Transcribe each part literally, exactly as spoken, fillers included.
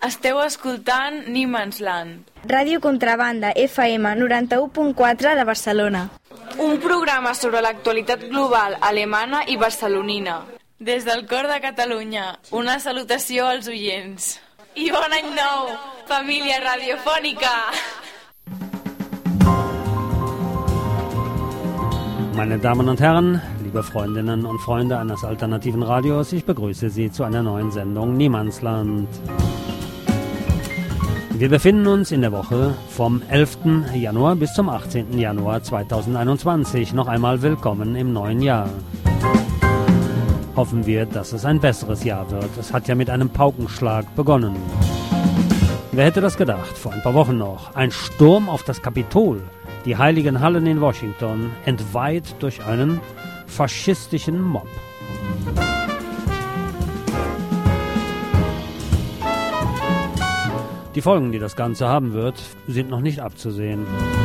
Esteu escoltant Niemandsland. Ràdio Contrabanda, F M noranta-u punt quatre de Barcelona. Un programa sobre l'actualitat global alemana i barcelonina. Des del cor de Catalunya, una salutació als oients. I bon any nou, família radiofònica! Meine Damen und Herren, liebe Freundinnen und Freunde eines alternativen Radios, ich begrüße Sie zu einer neuen Sendung Niemandsland. Wir befinden uns in der Woche vom elften Januar bis zum achtzehnten Januar zweitausendeinundzwanzig. Noch einmal willkommen im neuen Jahr. Hoffen wir, dass es ein besseres Jahr wird. Es hat ja mit einem Paukenschlag begonnen. Wer hätte das gedacht? Vor ein paar Wochen noch. Ein Sturm auf das Kapitol. Die heiligen Hallen in Washington, entweiht durch einen faschistischen Mob. Die Folgen, die das Ganze haben wird, sind noch nicht abzusehen.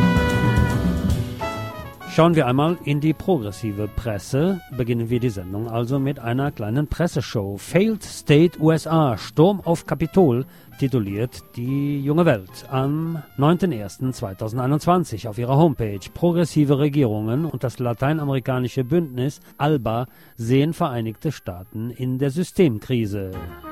Schauen wir einmal in die progressive Presse. Beginnen wir die Sendung also mit einer kleinen Presseshow. Failed State U S A, Sturm auf Kapitol, tituliert die Junge Welt am neunten ersten zweitausendeinundzwanzig auf ihrer Homepage. Progressive Regierungen und das lateinamerikanische Bündnis ALBA sehen Vereinigte Staaten in der Systemkrise.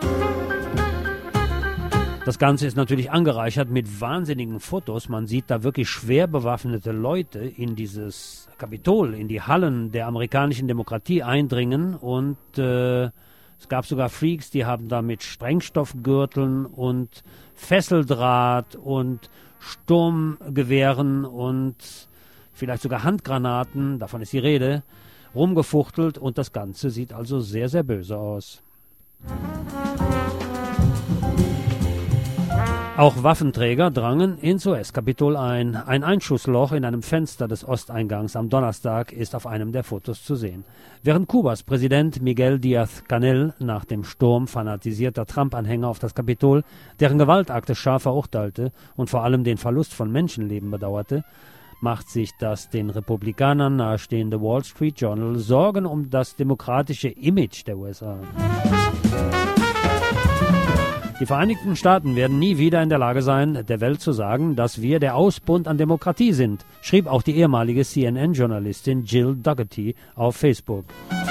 Das Ganze ist natürlich angereichert mit wahnsinnigen Fotos. Man sieht da wirklich schwer bewaffnete Leute in dieses Kapitol, in die Hallen der amerikanischen Demokratie eindringen. Und äh, es gab sogar Freaks, die haben da mit Sprengstoffgürteln und Fesseldraht und Sturmgewehren und vielleicht sogar Handgranaten, davon ist die Rede, rumgefuchtelt. Und das Ganze sieht also sehr, sehr böse aus. Auch Waffenträger drangen ins U S-Kapitol ein. Ein Einschussloch in einem Fenster des Osteingangs am Donnerstag ist auf einem der Fotos zu sehen. Während Kubas Präsident Miguel Díaz-Canel nach dem Sturm fanatisierter Trump-Anhänger auf das Kapitol, deren Gewaltakte scharf verurteilte und vor allem den Verlust von Menschenleben bedauerte, macht sich das den Republikanern nahestehende Wall Street Journal Sorgen um das demokratische Image der U S A. Die Vereinigten Staaten werden nie wieder in der Lage sein, der Welt zu sagen, dass wir der Ausbund an Demokratie sind, schrieb auch die ehemalige C N N-Journalistin Jill Dougherty auf Facebook.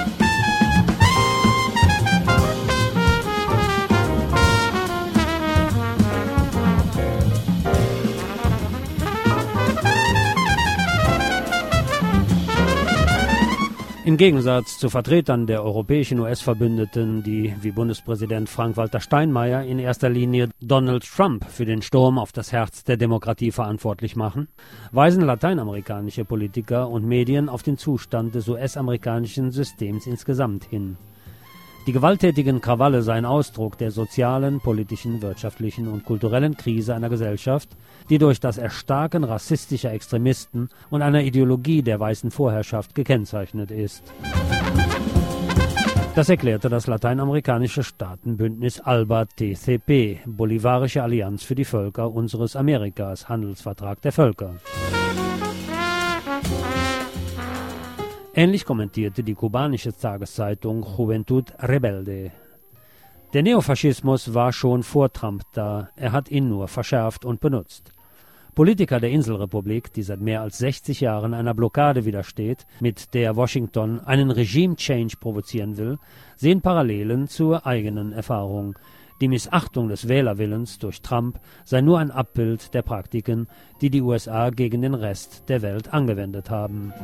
Im Gegensatz zu Vertretern der europäischen U S-Verbündeten, die wie Bundespräsident Frank-Walter Steinmeier in erster Linie Donald Trump für den Sturm auf das Herz der Demokratie verantwortlich machen, weisen lateinamerikanische Politiker und Medien auf den Zustand des U S-amerikanischen Systems insgesamt hin. Die gewalttätigen Krawalle seien Ausdruck der sozialen, politischen, wirtschaftlichen und kulturellen Krise einer Gesellschaft, die durch das Erstarken rassistischer Extremisten und einer Ideologie der weißen Vorherrschaft gekennzeichnet ist. Das erklärte das lateinamerikanische Staatenbündnis ALBA-T C P, Bolivarische Allianz für die Völker unseres Amerikas, Handelsvertrag der Völker. Ähnlich kommentierte die kubanische Tageszeitung Juventud Rebelde. Der Neofaschismus war schon vor Trump da, er hat ihn nur verschärft und benutzt. Politiker der Inselrepublik, die seit mehr als sechzig Jahren einer Blockade widersteht, mit der Washington einen Regime-Change provozieren will, sehen Parallelen zur eigenen Erfahrung. Die Missachtung des Wählerwillens durch Trump sei nur ein Abbild der Praktiken, die die U S A gegen den Rest der Welt angewendet haben.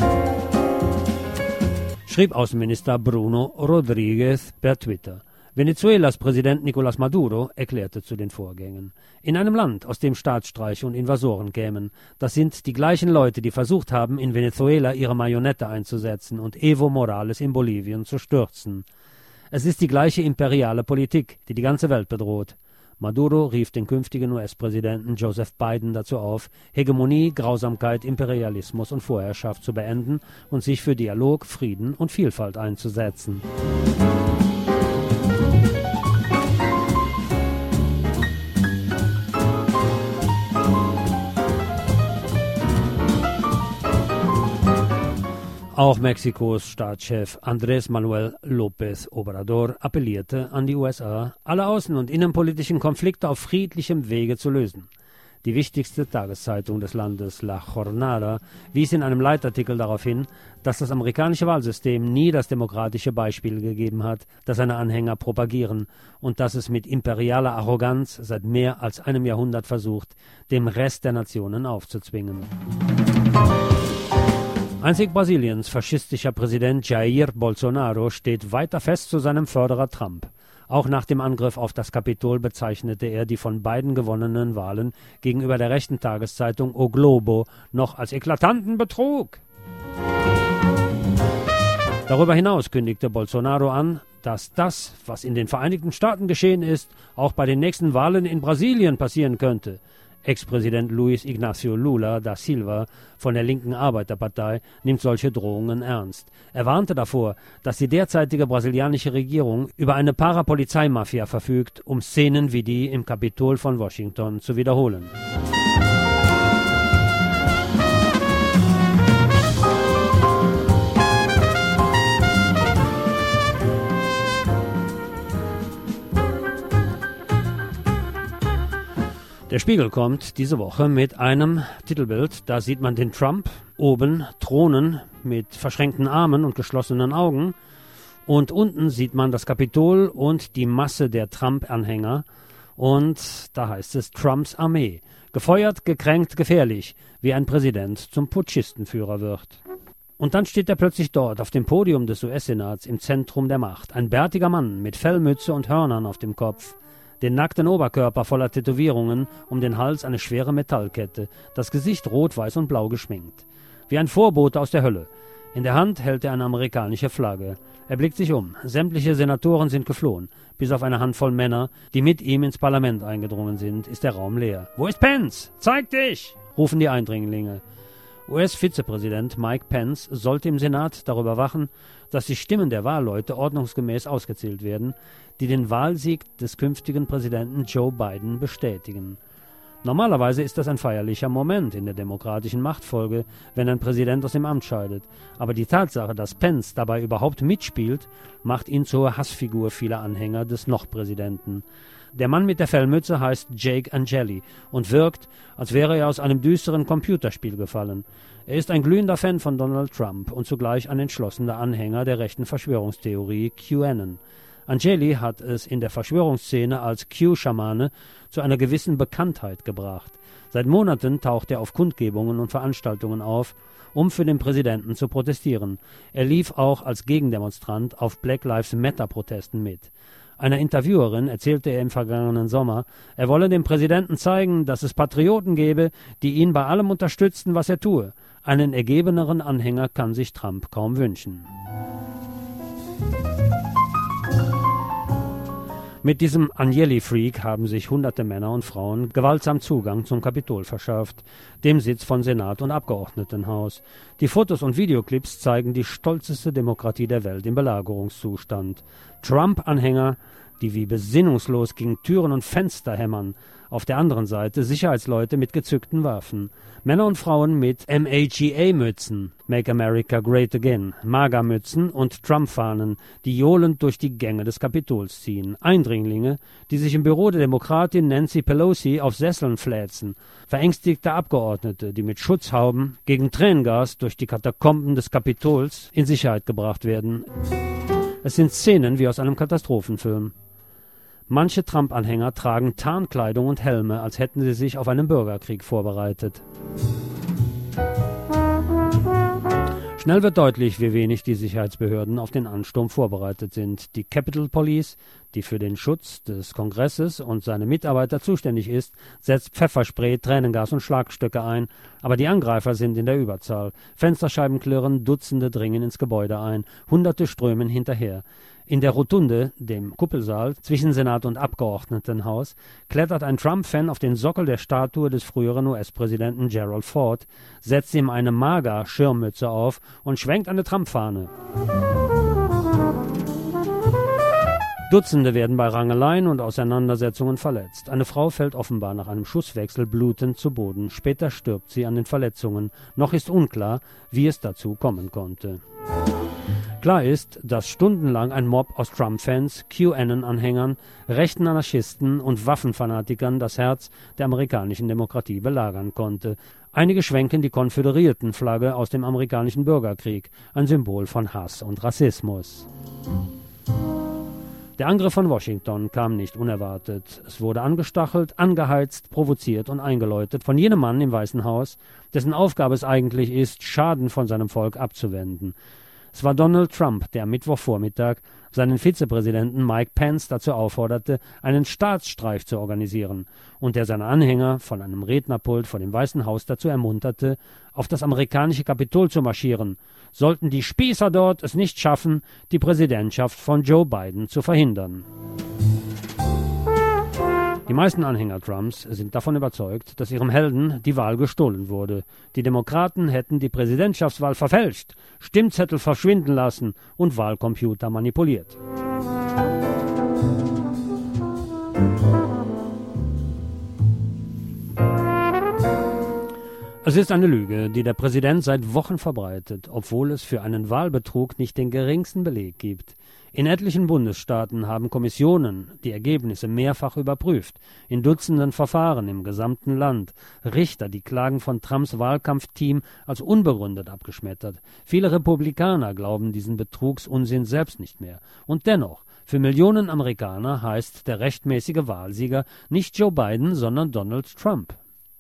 Schrieb Außenminister Bruno Rodriguez per Twitter. Venezuelas Präsident Nicolás Maduro erklärte zu den Vorgängen: In einem Land, aus dem Staatsstreiche und Invasoren kämen, das sind die gleichen Leute, die versucht haben, in Venezuela ihre Marionette einzusetzen und Evo Morales in Bolivien zu stürzen. Es ist die gleiche imperiale Politik, die die ganze Welt bedroht. Maduro rief den künftigen U S-Präsidenten Joseph Biden dazu auf, Hegemonie, Grausamkeit, Imperialismus und Vorherrschaft zu beenden und sich für Dialog, Frieden und Vielfalt einzusetzen. Auch Mexikos Staatschef Andrés Manuel López Obrador appellierte an die U S A, alle außen- und innenpolitischen Konflikte auf friedlichem Wege zu lösen. Die wichtigste Tageszeitung des Landes, La Jornada, wies in einem Leitartikel darauf hin, dass das amerikanische Wahlsystem nie das demokratische Beispiel gegeben hat, das seine Anhänger propagieren, und dass es mit imperialer Arroganz seit mehr als einem Jahrhundert versucht, dem Rest der Nationen aufzuzwingen. Einzig Brasiliens faschistischer Präsident Jair Bolsonaro steht weiter fest zu seinem Förderer Trump. Auch nach dem Angriff auf das Kapitol bezeichnete er die von Biden gewonnenen Wahlen gegenüber der rechten Tageszeitung O Globo noch als eklatanten Betrug. Darüber hinaus kündigte Bolsonaro an, dass das, was in den Vereinigten Staaten geschehen ist, auch bei den nächsten Wahlen in Brasilien passieren könnte. Ex-Präsident Luiz Inácio Lula da Silva von der linken Arbeiterpartei nimmt solche Drohungen ernst. Er warnte davor, dass die derzeitige brasilianische Regierung über eine Parapolizeimafia verfügt, um Szenen wie die im Kapitol von Washington zu wiederholen. Der Spiegel kommt diese Woche mit einem Titelbild, da sieht man den Trump oben thronen mit verschränkten Armen und geschlossenen Augen und unten sieht man das Kapitol und die Masse der Trump-Anhänger und da heißt es Trumps Armee, gefeuert, gekränkt, gefährlich, wie ein Präsident zum Putschistenführer wird. Und dann steht er plötzlich dort auf dem Podium des U S-Senats im Zentrum der Macht, ein bärtiger Mann mit Fellmütze und Hörnern auf dem Kopf, den nackten Oberkörper voller Tätowierungen, um den Hals eine schwere Metallkette, das Gesicht rot, weiß und blau geschminkt. Wie ein Vorbote aus der Hölle. In der Hand hält er eine amerikanische Flagge. Er blickt sich um. Sämtliche Senatoren sind geflohen. Bis auf eine Handvoll Männer, die mit ihm ins Parlament eingedrungen sind, ist der Raum leer. »Wo ist Pence? Zeig dich!« rufen die Eindringlinge. U S-Vizepräsident Mike Pence sollte im Senat darüber wachen, dass die Stimmen der Wahlleute ordnungsgemäß ausgezählt werden, die den Wahlsieg des künftigen Präsidenten Joe Biden bestätigen. Normalerweise ist das ein feierlicher Moment in der demokratischen Machtfolge, wenn ein Präsident aus dem Amt scheidet. Aber die Tatsache, dass Pence dabei überhaupt mitspielt, macht ihn zur Hassfigur vieler Anhänger des Noch-Präsidenten. Der Mann mit der Fellmütze heißt Jake Angeli und wirkt, als wäre er aus einem düsteren Computerspiel gefallen. Er ist ein glühender Fan von Donald Trump und zugleich ein entschlossener Anhänger der rechten Verschwörungstheorie QAnon. Angeli hat es in der Verschwörungsszene als Q-Schamane zu einer gewissen Bekanntheit gebracht. Seit Monaten taucht er auf Kundgebungen und Veranstaltungen auf, um für den Präsidenten zu protestieren. Er lief auch als Gegendemonstrant auf Black Lives Matter-Protesten mit. Einer Interviewerin erzählte er im vergangenen Sommer, er wolle dem Präsidenten zeigen, dass es Patrioten gebe, die ihn bei allem unterstützten, was er tue. Einen ergebeneren Anhänger kann sich Trump kaum wünschen. Mit diesem Agnelli-Freak haben sich hunderte Männer und Frauen gewaltsam Zugang zum Kapitol verschafft, dem Sitz von Senat und Abgeordnetenhaus. Die Fotos und Videoclips zeigen die stolzeste Demokratie der Welt im Belagerungszustand. Trump-Anhänger, die wie besinnungslos gegen Türen und Fenster hämmern. Auf der anderen Seite Sicherheitsleute mit gezückten Waffen. Männer und Frauen mit M A G A-Mützen, Make America Great Again, MAGA-Mützen und Trump-Fahnen, die johlend durch die Gänge des Kapitols ziehen. Eindringlinge, die sich im Büro der Demokratin Nancy Pelosi auf Sesseln fläzen. Verängstigte Abgeordnete, die mit Schutzhauben gegen Tränengas durch die Katakomben des Kapitols in Sicherheit gebracht werden. Es sind Szenen wie aus einem Katastrophenfilm. Manche Trump-Anhänger tragen Tarnkleidung und Helme, als hätten sie sich auf einen Bürgerkrieg vorbereitet. Schnell wird deutlich, wie wenig die Sicherheitsbehörden auf den Ansturm vorbereitet sind. Die Capitol Police, die für den Schutz des Kongresses und seine Mitarbeiter zuständig ist, setzt Pfefferspray, Tränengas und Schlagstöcke ein. Aber die Angreifer sind in der Überzahl. Fensterscheiben klirren, Dutzende dringen ins Gebäude ein, Hunderte strömen hinterher. In der Rotunde, dem Kuppelsaal zwischen Senat und Abgeordnetenhaus, klettert ein Trump-Fan auf den Sockel der Statue des früheren U S-Präsidenten Gerald Ford, setzt ihm eine MAGA-Schirmmütze auf und schwenkt eine Trump-Fahne. Dutzende werden bei Rangeleien und Auseinandersetzungen verletzt. Eine Frau fällt offenbar nach einem Schusswechsel blutend zu Boden. Später stirbt sie an den Verletzungen. Noch ist unklar, wie es dazu kommen konnte. Klar ist, dass stundenlang ein Mob aus Trump-Fans, QAnon-Anhängern, rechten Anarchisten und Waffenfanatikern das Herz der amerikanischen Demokratie belagern konnte. Einige schwenken die Konföderiertenflagge aus dem amerikanischen Bürgerkrieg, ein Symbol von Hass und Rassismus. Der Angriff von Washington kam nicht unerwartet. Es wurde angestachelt, angeheizt, provoziert und eingeläutet von jenem Mann im Weißen Haus, dessen Aufgabe es eigentlich ist, Schaden von seinem Volk abzuwenden. Es war Donald Trump, der am Mittwochvormittag seinen Vizepräsidenten Mike Pence dazu aufforderte, einen Staatsstreich zu organisieren und der seine Anhänger von einem Rednerpult vor dem Weißen Haus dazu ermunterte, auf das amerikanische Kapitol zu marschieren, sollten die Spießer dort es nicht schaffen, die Präsidentschaft von Joe Biden zu verhindern. Die meisten Anhänger Trumps sind davon überzeugt, dass ihrem Helden die Wahl gestohlen wurde. Die Demokraten hätten die Präsidentschaftswahl verfälscht, Stimmzettel verschwinden lassen und Wahlcomputer manipuliert. Es ist eine Lüge, die der Präsident seit Wochen verbreitet, obwohl es für einen Wahlbetrug nicht den geringsten Beleg gibt. In etlichen Bundesstaaten haben Kommissionen die Ergebnisse mehrfach überprüft, in Dutzenden Verfahren im gesamten Land. Richter die Klagen von Trumps Wahlkampfteam als unbegründet abgeschmettert. Viele Republikaner glauben diesen Betrugsunsinn selbst nicht mehr. Und dennoch, für Millionen Amerikaner heißt der rechtmäßige Wahlsieger nicht Joe Biden, sondern Donald Trump.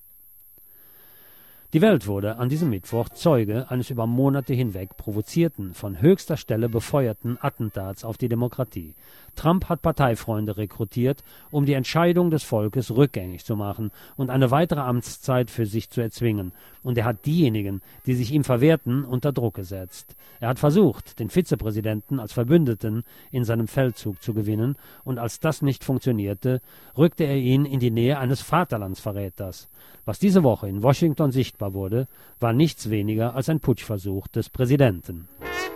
Die Welt wurde an diesem Mittwoch Zeuge eines über Monate hinweg provozierten, von höchster Stelle befeuerten Attentats auf die Demokratie. Trump hat Parteifreunde rekrutiert, um die Entscheidung des Volkes rückgängig zu machen und eine weitere Amtszeit für sich zu erzwingen. Und er hat diejenigen, die sich ihm verwehrten, unter Druck gesetzt. Er hat versucht, den Vizepräsidenten als Verbündeten in seinem Feldzug zu gewinnen, und als das nicht funktionierte, rückte er ihn in die Nähe eines Vaterlandsverräters. Was diese Woche in Washington sichtbar wurde, war nichts weniger als ein Putschversuch des Präsidenten.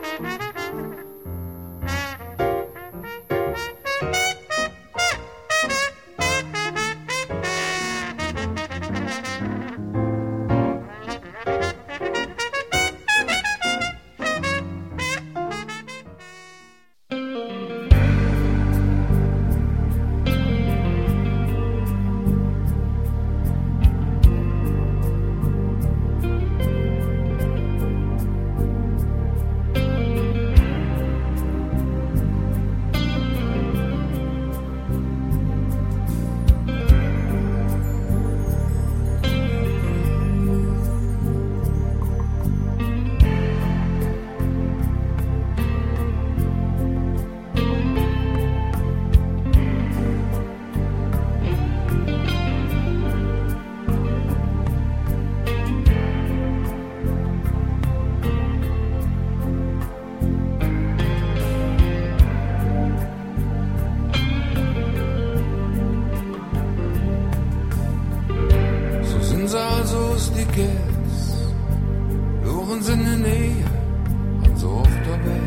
Also ist die Kids, loren sie in der Nähe, und so oft dabei.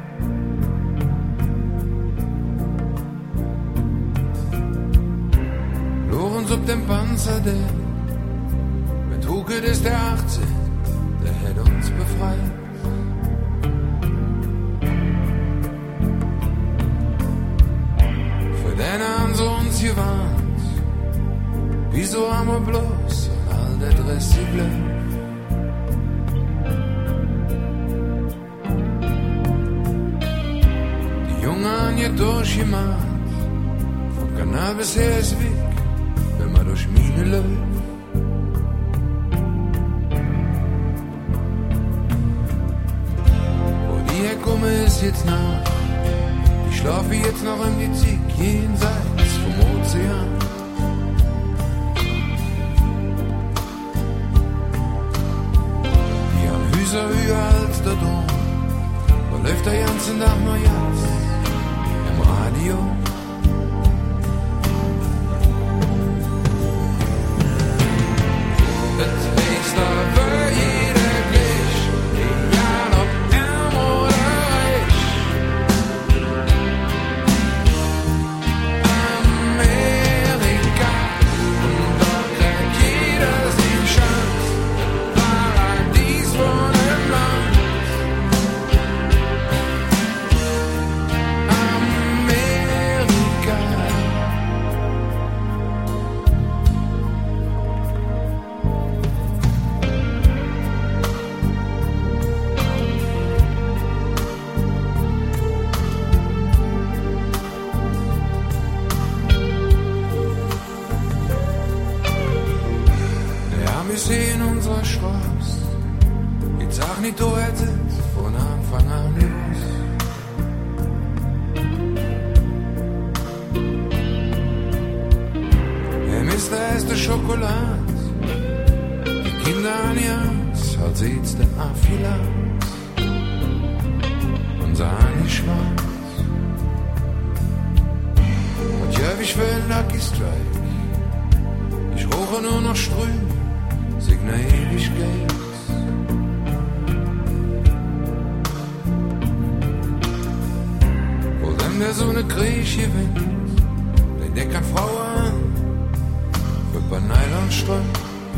Loren sie auf dem Panzer, der mit Huket ist der achtzehn, der hätte uns befreit. Für den haben sie uns gewarnt, wieso haben wir bloß der Dress bleibt. Die Jungen haben ja durchgemacht, vom Cannabis her ist weg, wenn man durch Mine läuft. Wo die herkomme ist jetzt nach, ich schlafe jetzt noch in die Zieg, jenseits vom Ozean. Höher als der Dom, da läuft der ganze Tag nur Jazz im Radio. Das ist da für jeder gleich, egal ob arm oder reich. Spaß. Ich sag nicht, du hättest von Anfang an gewusst. Hey Mister, ist der Schokolade? Die Kinder an Jans, halt sieht's der Affilat. Unser Ani schwarz. Und ja, ich will Lucky Strike. Ich roche nur noch Strüh, Signe Ewigkeit. Wo denn der so ne Krieg gewinnt, der deckt an Frau an, wird bei Nylonstrümpf.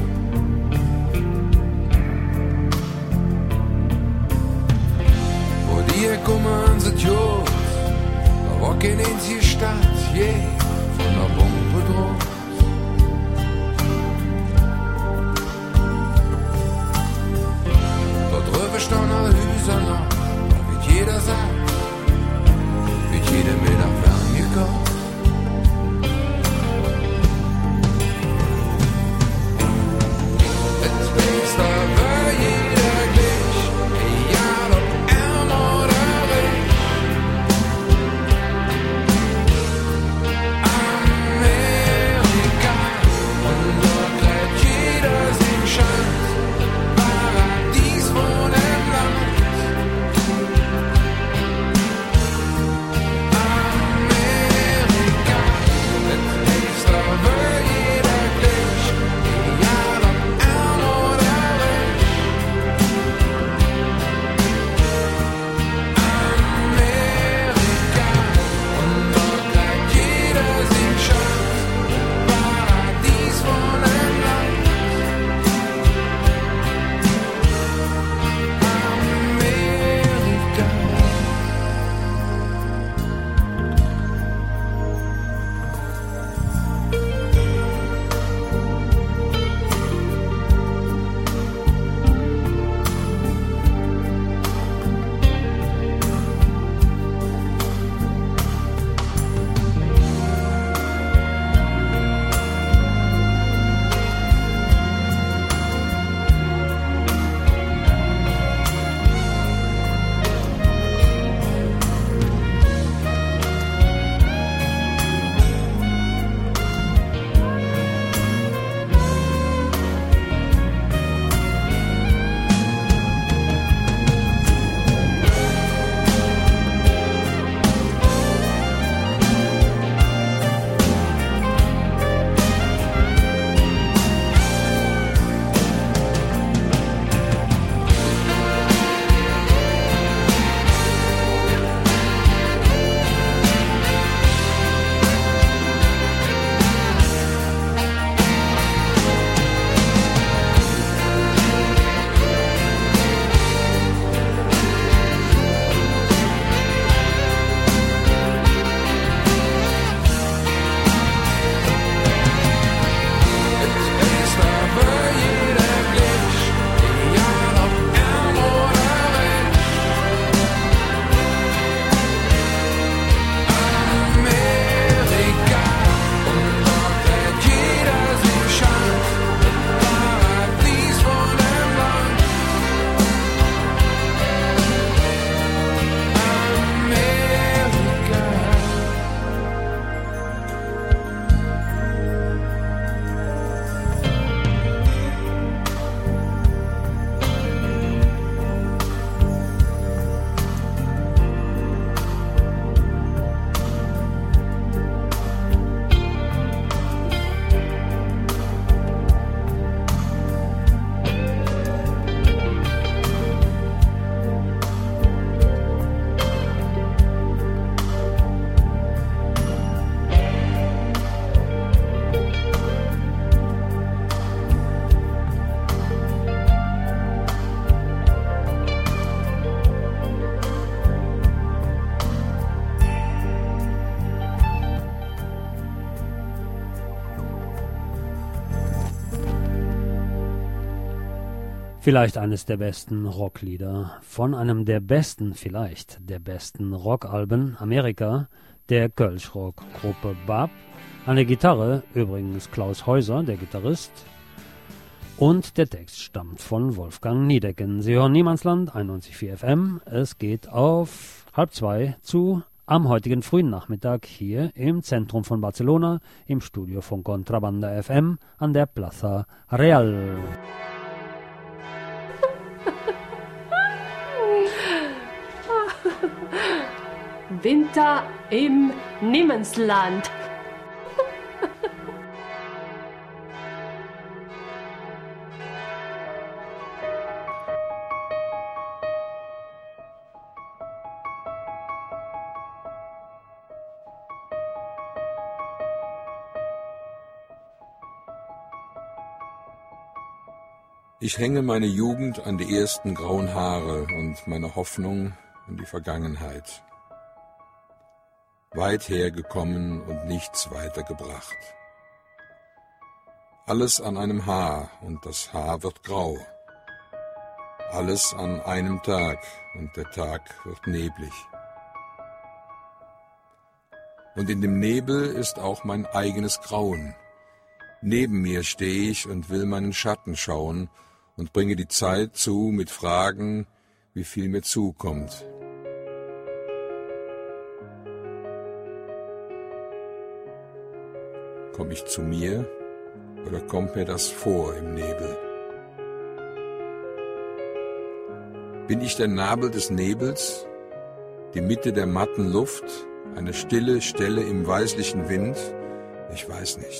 Wo die kommen, sind Jod, da war kein einzige Stadt, je, von der Bombe bedroht. Stehen alle Häuser noch, wie jeder sagt, wie jeder mit nach Fern gekommen. Es ist aber jeder gleich, egal ob arm oder reich. Amerika, und dort trägt jeder seinen Schein. Paradies von dem Land. Amerika, das ist aber jeder gleich, egal ob arm oder reich. Amerika, und dort trägt jeder seinen Schein. Paradies von dem Land. Vielleicht eines der besten Rocklieder von einem der besten, vielleicht der besten Rockalben Amerika, der Kölsch-Rock-Gruppe B A P. An der Gitarre übrigens Klaus Häuser, der Gitarrist. Und der Text stammt von Wolfgang Niedecken. Sie hören Niemandsland, einundneunzig Komma vier F M. Es geht auf halb zwei zu am heutigen frühen Nachmittag hier im Zentrum von Barcelona, im Studio von Contrabanda F M an der Plaza Real. Winter im Niemandsland. Ich hänge meine Jugend an die ersten grauen Haare und meine Hoffnung an die Vergangenheit. Weit hergekommen und nichts weitergebracht. Alles an einem Haar und das Haar wird grau. Alles an einem Tag und der Tag wird neblig. Und in dem Nebel ist auch mein eigenes Grauen. Neben mir stehe ich und will meinen Schatten schauen und bringe die Zeit zu mit Fragen, wie viel mir zukommt. Komme ich zu mir oder kommt mir das vor im Nebel? Bin ich der Nabel des Nebels, die Mitte der matten Luft, eine stille Stelle im weißlichen Wind? Ich weiß nicht.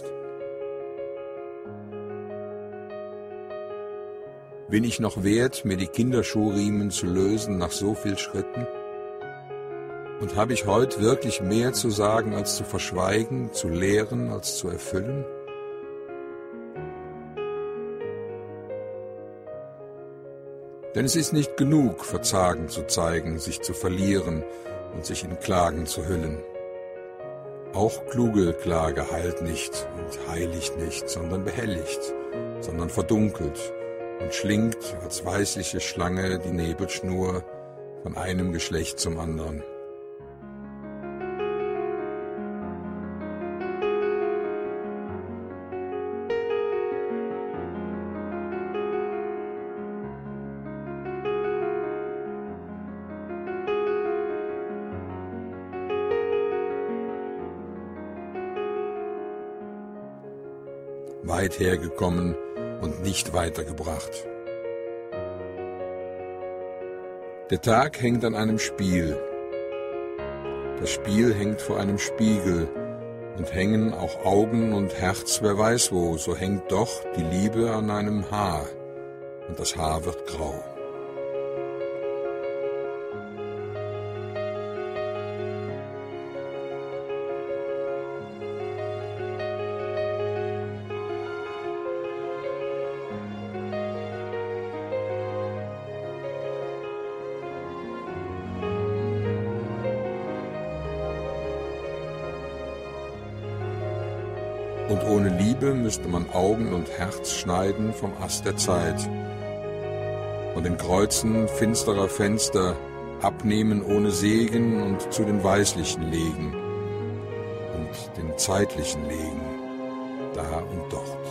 Bin ich noch wert, mir die Kinderschuhriemen zu lösen nach so viel Schritten? Und habe ich heute wirklich mehr zu sagen, als zu verschweigen, zu lehren, als zu erfüllen? Denn es ist nicht genug, Verzagen zu zeigen, sich zu verlieren und sich in Klagen zu hüllen. Auch kluge Klage heilt nicht und heiligt nicht, sondern behelligt, sondern verdunkelt und schlingt als weißliche Schlange die Nebelschnur von einem Geschlecht zum anderen. Weit hergekommen und nicht weitergebracht. Der Tag hängt an einem Spiel. Das Spiel hängt vor einem Spiegel und hängen auch Augen und Herz, wer weiß wo, so hängt doch die Liebe an einem Haar und das Haar wird grau. Und ohne Liebe müsste man Augen und Herz schneiden vom Ast der Zeit und den Kreuzen finsterer Fenster abnehmen ohne Segen und zu den Weißlichen legen und den Zeitlichen legen, da und dort.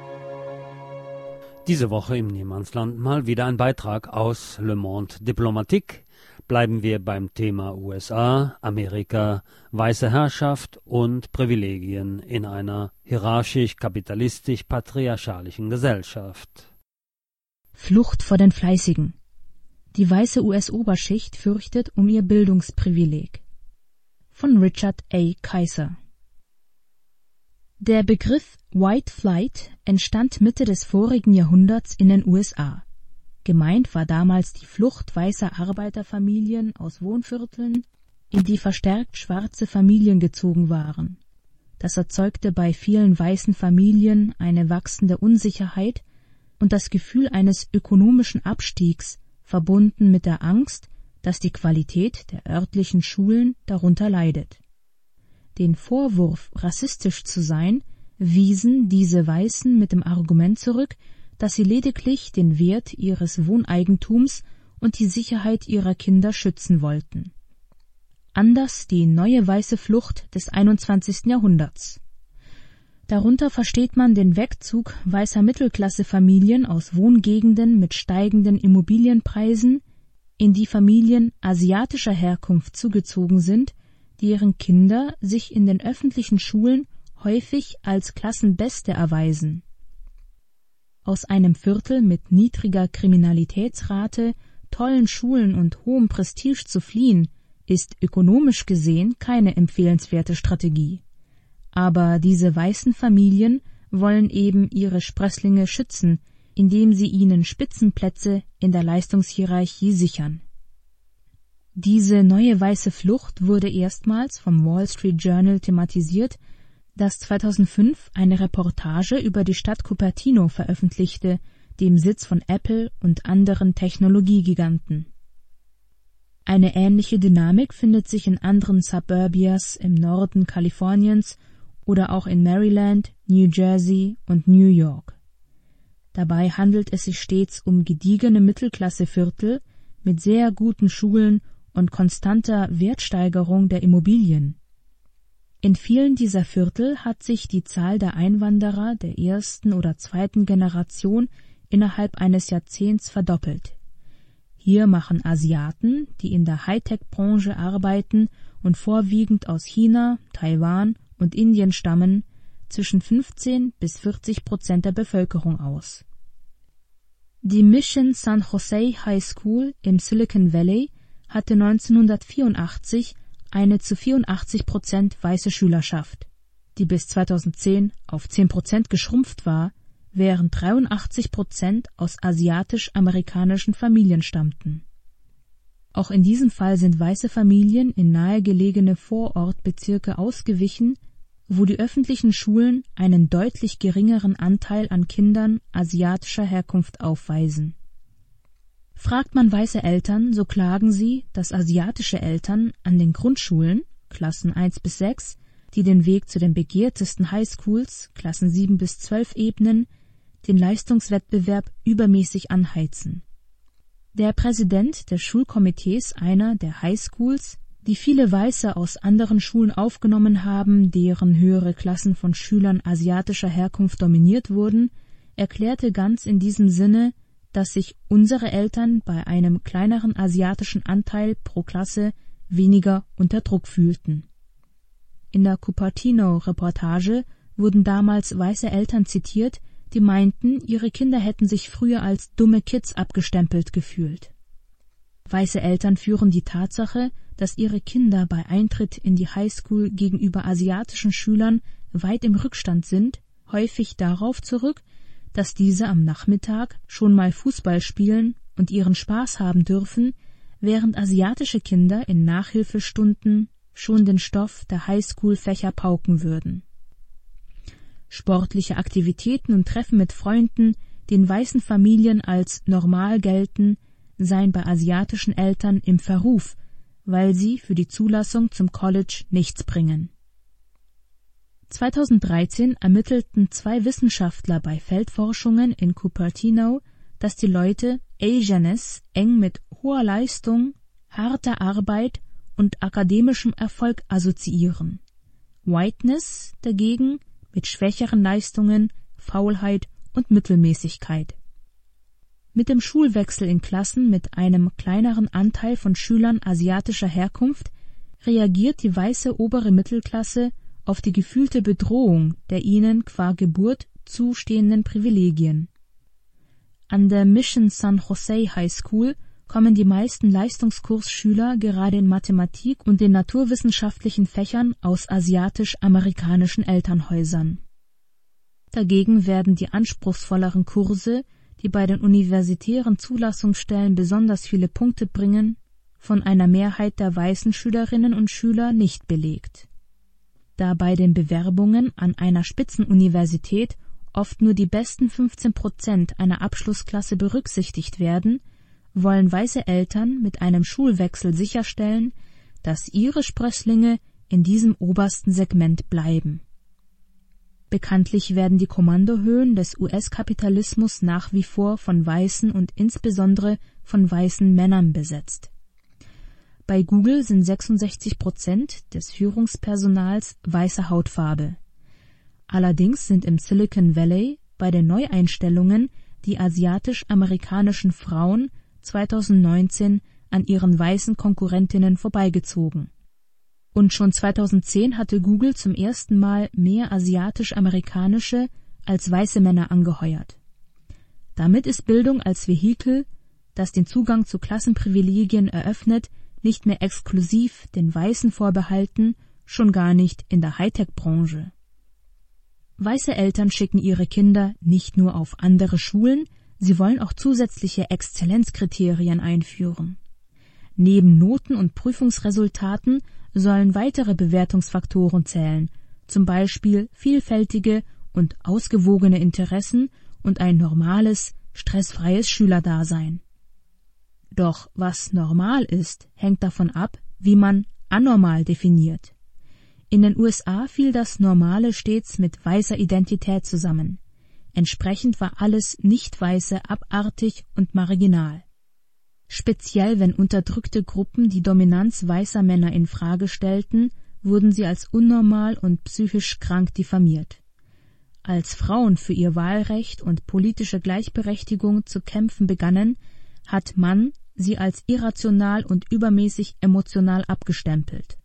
Diese Woche im Niemandsland mal wieder ein Beitrag aus Le Monde Diplomatique. Bleiben wir beim Thema U S A, Amerika, weiße Herrschaft und Privilegien in einer hierarchisch-kapitalistisch-patriarchalischen Gesellschaft. Flucht vor den Fleißigen. Die weiße U S-Oberschicht fürchtet um ihr Bildungsprivileg. Von Richard A. Kaiser. Der Begriff White Flight entstand Mitte des vorigen Jahrhunderts in den U S A. Gemeint war damals die Flucht weißer Arbeiterfamilien aus Wohnvierteln, in die verstärkt schwarze Familien gezogen waren. Das erzeugte bei vielen weißen Familien eine wachsende Unsicherheit und das Gefühl eines ökonomischen Abstiegs, verbunden mit der Angst, dass die Qualität der örtlichen Schulen darunter leidet. Den Vorwurf, rassistisch zu sein, wiesen diese Weißen mit dem Argument zurück, dass sie lediglich den Wert ihres Wohneigentums und die Sicherheit ihrer Kinder schützen wollten. Anders die neue weiße Flucht des einundzwanzigsten Jahrhunderts. Darunter versteht man den Wegzug weißer Mittelklassefamilien aus Wohngegenden mit steigenden Immobilienpreisen, in die Familien asiatischer Herkunft zugezogen sind, deren Kinder sich in den öffentlichen Schulen häufig als Klassenbeste erweisen. Aus einem Viertel mit niedriger Kriminalitätsrate, tollen Schulen und hohem Prestige zu fliehen, ist ökonomisch gesehen keine empfehlenswerte Strategie. Aber diese weißen Familien wollen eben ihre Sprösslinge schützen, indem sie ihnen Spitzenplätze in der Leistungshierarchie sichern. Diese neue weiße Flucht wurde erstmals vom Wall Street Journal thematisiert, das zweitausendfünf eine Reportage über die Stadt Cupertino veröffentlichte, dem Sitz von Apple und anderen Technologiegiganten. Eine ähnliche Dynamik findet sich in anderen Suburbias im Norden Kaliforniens oder auch in Maryland, New Jersey und New York. Dabei handelt es sich stets um gediegene Mittelklasseviertel mit sehr guten Schulen und konstanter Wertsteigerung der Immobilien. In vielen dieser Viertel hat sich die Zahl der Einwanderer der ersten oder zweiten Generation innerhalb eines Jahrzehnts verdoppelt. Hier machen Asiaten, die in der Hightech-Branche arbeiten und vorwiegend aus China, Taiwan und Indien stammen, zwischen fünfzehn bis vierzig Prozent der Bevölkerung aus. Die Mission San Jose High School im Silicon Valley hatte neunzehnhundertvierundachtzig eine zu vierundachtzig Prozent weiße Schülerschaft, die bis zweitausendzehn auf zehn Prozent geschrumpft war, während dreiundachtzig Prozent aus asiatisch-amerikanischen Familien stammten. Auch in diesem Fall sind weiße Familien in nahegelegene Vorortbezirke ausgewichen, wo die öffentlichen Schulen einen deutlich geringeren Anteil an Kindern asiatischer Herkunft aufweisen. Fragt man weiße Eltern, so klagen sie, dass asiatische Eltern an den Grundschulen, Klassen eins bis sechs, die den Weg zu den begehrtesten Highschools, Klassen sieben bis zwölf ebnen, den Leistungswettbewerb übermäßig anheizen. Der Präsident des Schulkomitees einer der Highschools, die viele Weiße aus anderen Schulen aufgenommen haben, deren höhere Klassen von Schülern asiatischer Herkunft dominiert wurden, erklärte ganz in diesem Sinne, dass sich unsere Eltern bei einem kleineren asiatischen Anteil pro Klasse weniger unter Druck fühlten. In der Cupertino-Reportage wurden damals weiße Eltern zitiert, die meinten, ihre Kinder hätten sich früher als dumme Kids abgestempelt gefühlt. Weiße Eltern führen die Tatsache, dass ihre Kinder bei Eintritt in die Highschool gegenüber asiatischen Schülern weit im Rückstand sind, häufig darauf zurück, dass diese am Nachmittag schon mal Fußball spielen und ihren Spaß haben dürfen, während asiatische Kinder in Nachhilfestunden schon den Stoff der Highschool-Fächer pauken würden. Sportliche Aktivitäten und Treffen mit Freunden, die in weißen Familien als normal gelten, seien bei asiatischen Eltern im Verruf, weil sie für die Zulassung zum College nichts bringen. zweitausenddreizehn ermittelten zwei Wissenschaftler bei Feldforschungen in Cupertino, dass die Leute Asianness eng mit hoher Leistung, harter Arbeit und akademischem Erfolg assoziieren, Whiteness dagegen mit schwächeren Leistungen, Faulheit und Mittelmäßigkeit. Mit dem Schulwechsel in Klassen mit einem kleineren Anteil von Schülern asiatischer Herkunft reagiert die weiße obere Mittelklasse auf die gefühlte Bedrohung der ihnen qua Geburt zustehenden Privilegien. An der Mission San Jose High School kommen die meisten Leistungskursschüler gerade in Mathematik und den naturwissenschaftlichen Fächern aus asiatisch-amerikanischen Elternhäusern. Dagegen werden die anspruchsvolleren Kurse, die bei den universitären Zulassungsstellen besonders viele Punkte bringen, von einer Mehrheit der weißen Schülerinnen und Schüler nicht belegt. Da bei den Bewerbungen an einer Spitzenuniversität oft nur die besten fünfzehn Prozent einer Abschlussklasse berücksichtigt werden, wollen weiße Eltern mit einem Schulwechsel sicherstellen, dass ihre Sprösslinge in diesem obersten Segment bleiben. Bekanntlich werden die Kommandohöhen des U S-Kapitalismus nach wie vor von weißen und insbesondere von weißen Männern besetzt. Bei Google sind sechsundsechzig Prozent des Führungspersonals weißer Hautfarbe. Allerdings sind im Silicon Valley bei den Neueinstellungen die asiatisch-amerikanischen Frauen zweitausendneunzehn an ihren weißen Konkurrentinnen vorbeigezogen. Und schon zweitausendzehn hatte Google zum ersten Mal mehr asiatisch-amerikanische als weiße Männer angeheuert. Damit ist Bildung als Vehikel, das den Zugang zu Klassenprivilegien eröffnet, nicht mehr exklusiv den Weißen vorbehalten, schon gar nicht in der Hightech-Branche. Weiße Eltern schicken ihre Kinder nicht nur auf andere Schulen, sie wollen auch zusätzliche Exzellenzkriterien einführen. Neben Noten und Prüfungsresultaten sollen weitere Bewertungsfaktoren zählen, zum Beispiel vielfältige und ausgewogene Interessen und ein normales, stressfreies Schülerdasein. Doch was normal ist, hängt davon ab, wie man anormal definiert. In den U S A fiel das Normale stets mit weißer Identität zusammen. Entsprechend war alles Nicht-Weiße abartig und marginal. Speziell wenn unterdrückte Gruppen die Dominanz weißer Männer in Frage stellten, wurden sie als unnormal und psychisch krank diffamiert. Als Frauen für ihr Wahlrecht und politische Gleichberechtigung zu kämpfen begannen, hat man sie als irrational und übermäßig emotional abgestempelt.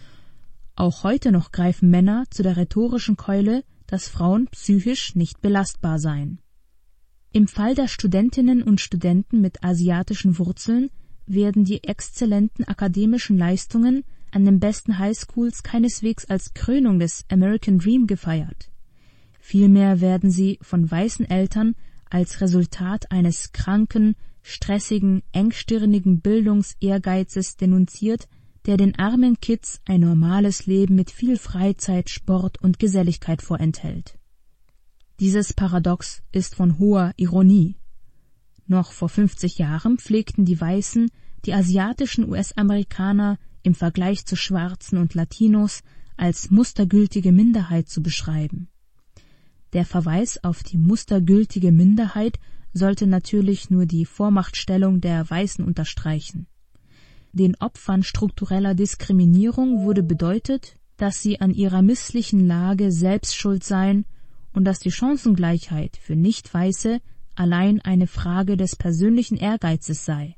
Auch heute noch greifen Männer zu der rhetorischen Keule, dass Frauen psychisch nicht belastbar seien. Im Fall der Studentinnen und Studenten mit asiatischen Wurzeln werden die exzellenten akademischen Leistungen an den besten Highschools keineswegs als Krönung des American Dream gefeiert. Vielmehr werden sie von weißen Eltern als Resultat eines kranken, stressigen, engstirnigen Bildungsehrgeizes denunziert, der den armen Kids ein normales Leben mit viel Freizeit, Sport und Geselligkeit vorenthält. Dieses Paradox ist von hoher Ironie. Noch vor fünfzig Jahren pflegten die Weißen die asiatischen U S-Amerikaner im Vergleich zu Schwarzen und Latinos als mustergültige Minderheit zu beschreiben. Der Verweis auf die mustergültige Minderheit sollte natürlich nur die Vormachtstellung der Weißen unterstreichen. Den Opfern struktureller Diskriminierung wurde bedeutet, dass sie an ihrer misslichen Lage selbst schuld seien und dass die Chancengleichheit für Nicht-Weiße allein eine Frage des persönlichen Ehrgeizes sei.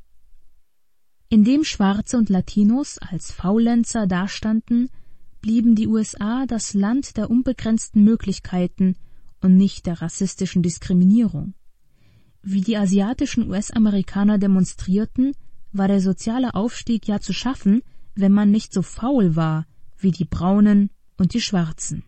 Indem Schwarze und Latinos als Faulenzer dastanden, blieben die U S A das Land der unbegrenzten Möglichkeiten und nicht der rassistischen Diskriminierung. Wie die asiatischen U S-Amerikaner demonstrierten, war der soziale Aufstieg ja zu schaffen, wenn man nicht so faul war wie die Braunen und die Schwarzen.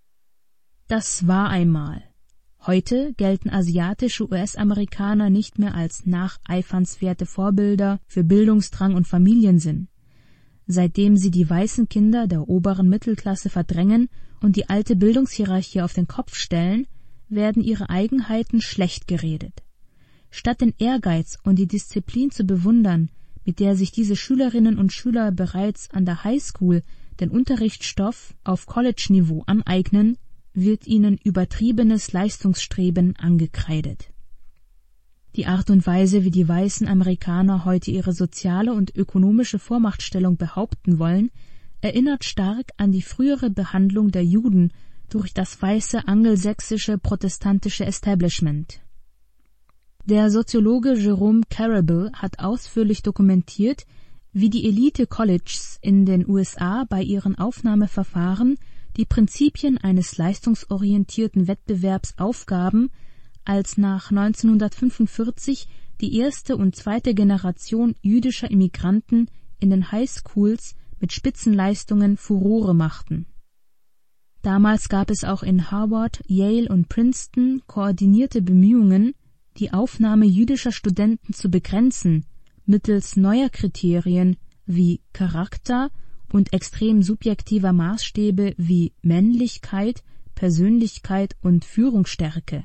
Das war einmal. Heute gelten asiatische U S-Amerikaner nicht mehr als nacheifernswerte Vorbilder für Bildungsdrang und Familiensinn. Seitdem sie die weißen Kinder der oberen Mittelklasse verdrängen und die alte Bildungshierarchie auf den Kopf stellen, werden ihre Eigenheiten schlecht geredet. Statt den Ehrgeiz und die Disziplin zu bewundern, mit der sich diese Schülerinnen und Schüler bereits an der Highschool den Unterrichtsstoff auf College-Niveau aneignen, wird ihnen übertriebenes Leistungsstreben angekreidet. Die Art und Weise, wie die weißen Amerikaner heute ihre soziale und ökonomische Vormachtstellung behaupten wollen, erinnert stark an die frühere Behandlung der Juden durch das weiße angelsächsische protestantische Establishment. Der Soziologe Jerome Carable hat ausführlich dokumentiert, wie die Elite-Colleges in den U S A bei ihren Aufnahmeverfahren die Prinzipien eines leistungsorientierten Wettbewerbs aufgaben, als nach neunzehnhundertfünfundvierzig die erste und zweite Generation jüdischer Immigranten in den Highschools mit Spitzenleistungen Furore machten. Damals gab es auch in Harvard, Yale und Princeton koordinierte Bemühungen, die Aufnahme jüdischer Studenten zu begrenzen, mittels neuer Kriterien wie Charakter und extrem subjektiver Maßstäbe wie Männlichkeit, Persönlichkeit und Führungsstärke.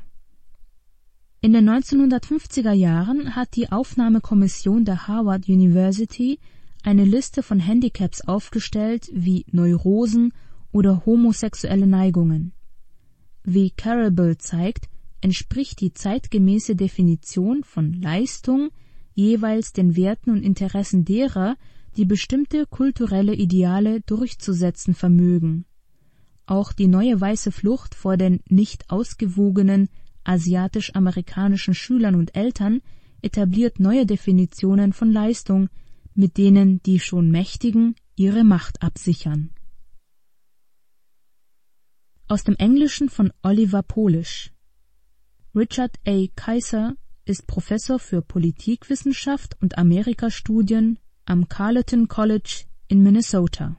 In den neunzehnhundertfünfziger Jahren hat die Aufnahmekommission der Harvard University eine Liste von Handicaps aufgestellt wie Neurosen oder homosexuelle Neigungen. Wie Carable zeigt, entspricht die zeitgemäße Definition von Leistung jeweils den Werten und Interessen derer, die bestimmte kulturelle Ideale durchzusetzen vermögen. Auch die neue weiße Flucht vor den nicht ausgewogenen asiatisch-amerikanischen Schülern und Eltern etabliert neue Definitionen von Leistung, mit denen die schon Mächtigen ihre Macht absichern. Aus dem Englischen von Oliver Polish. Richard A. Kaiser ist Professor für Politikwissenschaft und Amerikastudien am Carleton College in Minnesota.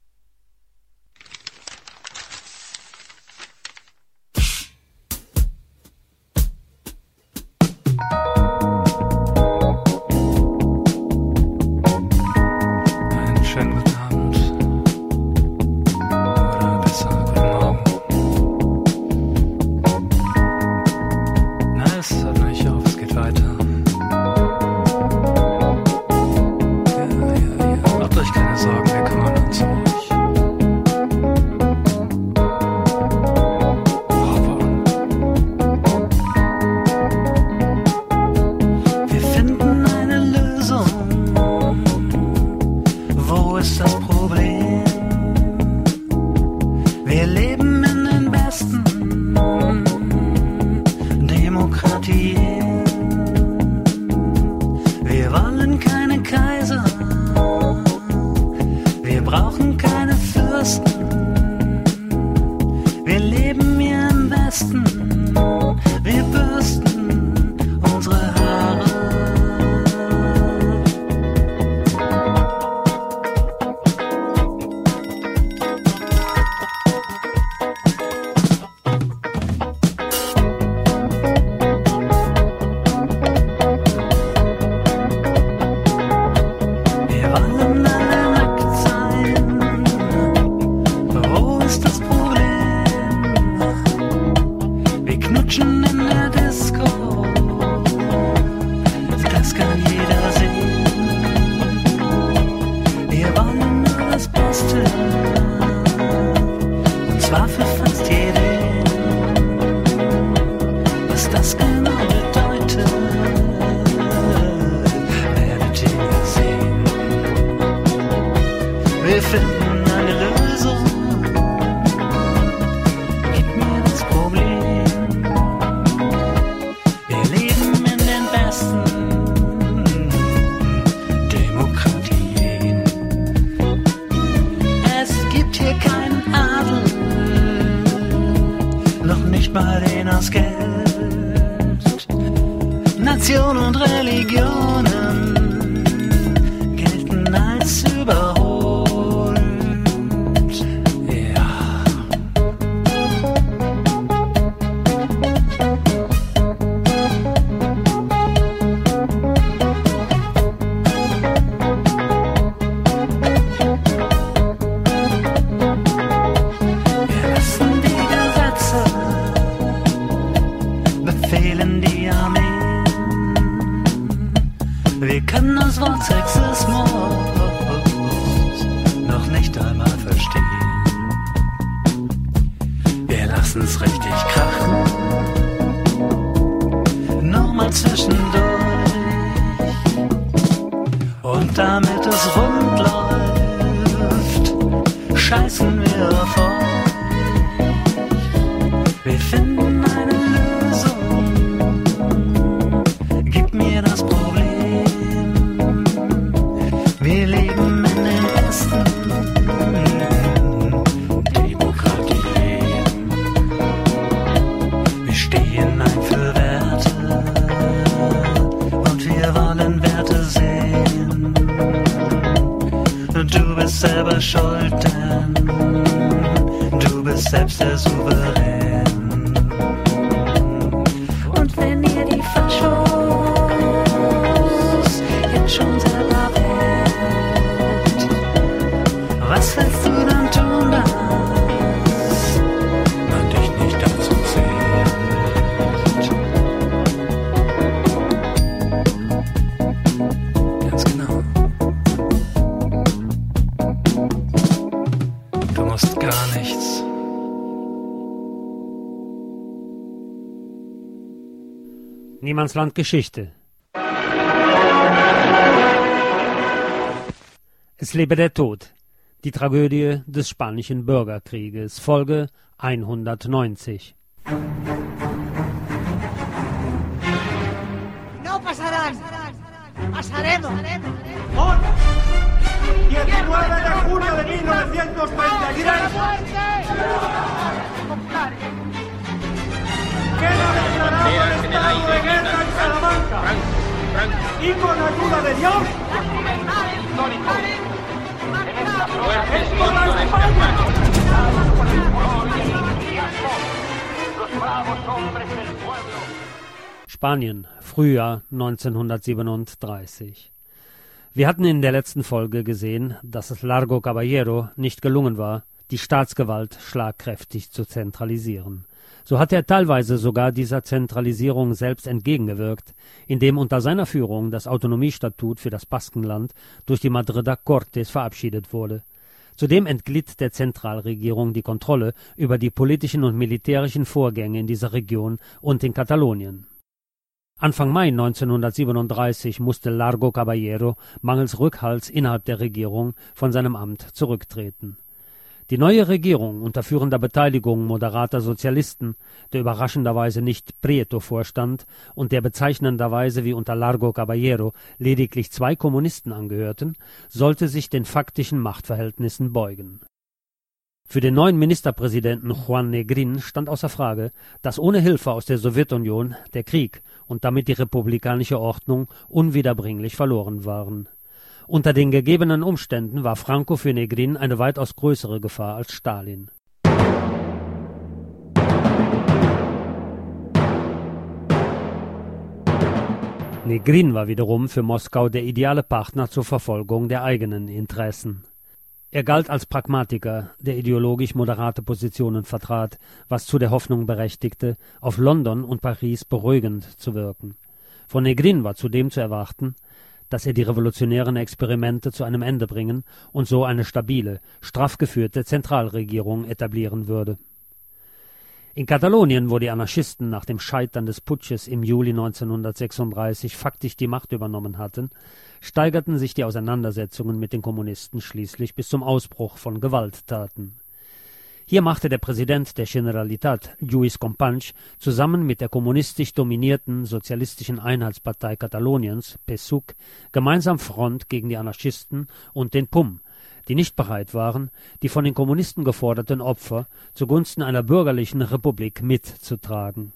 Nation und Religionen gelten als überholt. Ja. Wir lassen die Gesetze befehlen die Armee. Wir können das Wort Sexismus noch nicht einmal verstehen. Wir lassen's richtig krachen, nur mal zwischendurch. Und damit es rund läuft, scheißen wir auf euch. Wir finden eine Lösung, gib mir das Problem. Wir leben in den besten Demokratien. Wir stehen ein für Werte und wir wollen Werte sehen. Du bist selber schuld, denn du bist selbst der Souverän. Und wenn ihr die Faschos jetzt schon selber wählt, was willst du dann tun, dass man dich nicht dazu zählt? Ganz genau. Du musst gar nichts. Niemandsland Geschichte. Es lebe der Tod. Die Tragödie des Spanischen Bürgerkrieges, Folge hundertneunzig. No pasarán. Pasaremos. Hoy, diecinueve de junio de mil novecientos treinta y tres. Queda declarado el estado de guerra en Salamanca. Y con ayuda de Dios, es toda España. Los bravos hombres del pueblo. Spanien, Frühjahr neunzehnhundertsiebenunddreißig. Wir hatten in der letzten Folge gesehen, dass es Largo Caballero nicht gelungen war, die Staatsgewalt schlagkräftig zu zentralisieren. So hat er teilweise sogar dieser Zentralisierung selbst entgegengewirkt, indem unter seiner Führung das Autonomiestatut für das Baskenland durch die Madrider Cortes verabschiedet wurde. Zudem entglitt der Zentralregierung die Kontrolle über die politischen und militärischen Vorgänge in dieser Region und in Katalonien. Anfang Mai neunzehnhundertsiebenunddreißig musste Largo Caballero mangels Rückhalts innerhalb der Regierung von seinem Amt zurücktreten. Die neue Regierung unter führender Beteiligung moderater Sozialisten, der überraschenderweise nicht Prieto vorstand und der bezeichnenderweise wie unter Largo Caballero lediglich zwei Kommunisten angehörten, sollte sich den faktischen Machtverhältnissen beugen. Für den neuen Ministerpräsidenten Juan Negrín stand außer Frage, dass ohne Hilfe aus der Sowjetunion der Krieg und damit die republikanische Ordnung unwiederbringlich verloren waren. Unter den gegebenen Umständen war Franco für Negrín eine weitaus größere Gefahr als Stalin. Negrín war wiederum für Moskau der ideale Partner zur Verfolgung der eigenen Interessen. Er galt als Pragmatiker, der ideologisch moderate Positionen vertrat, was zu der Hoffnung berechtigte, auf London und Paris beruhigend zu wirken. Von Negrín war zudem zu erwarten, dass er die revolutionären Experimente zu einem Ende bringen und so eine stabile, straff geführte Zentralregierung etablieren würde. In Katalonien, wo die Anarchisten nach dem Scheitern des Putsches im Juli neunzehnhundertsechsunddreißig faktisch die Macht übernommen hatten, steigerten sich die Auseinandersetzungen mit den Kommunisten schließlich bis zum Ausbruch von Gewalttaten. Hier machte der Präsident der Generalitat, Lluís Companys, zusammen mit der kommunistisch dominierten Sozialistischen Einheitspartei Kataloniens, P S U C, gemeinsam Front gegen die Anarchisten und den P U M, die nicht bereit waren, die von den Kommunisten geforderten Opfer zugunsten einer bürgerlichen Republik mitzutragen.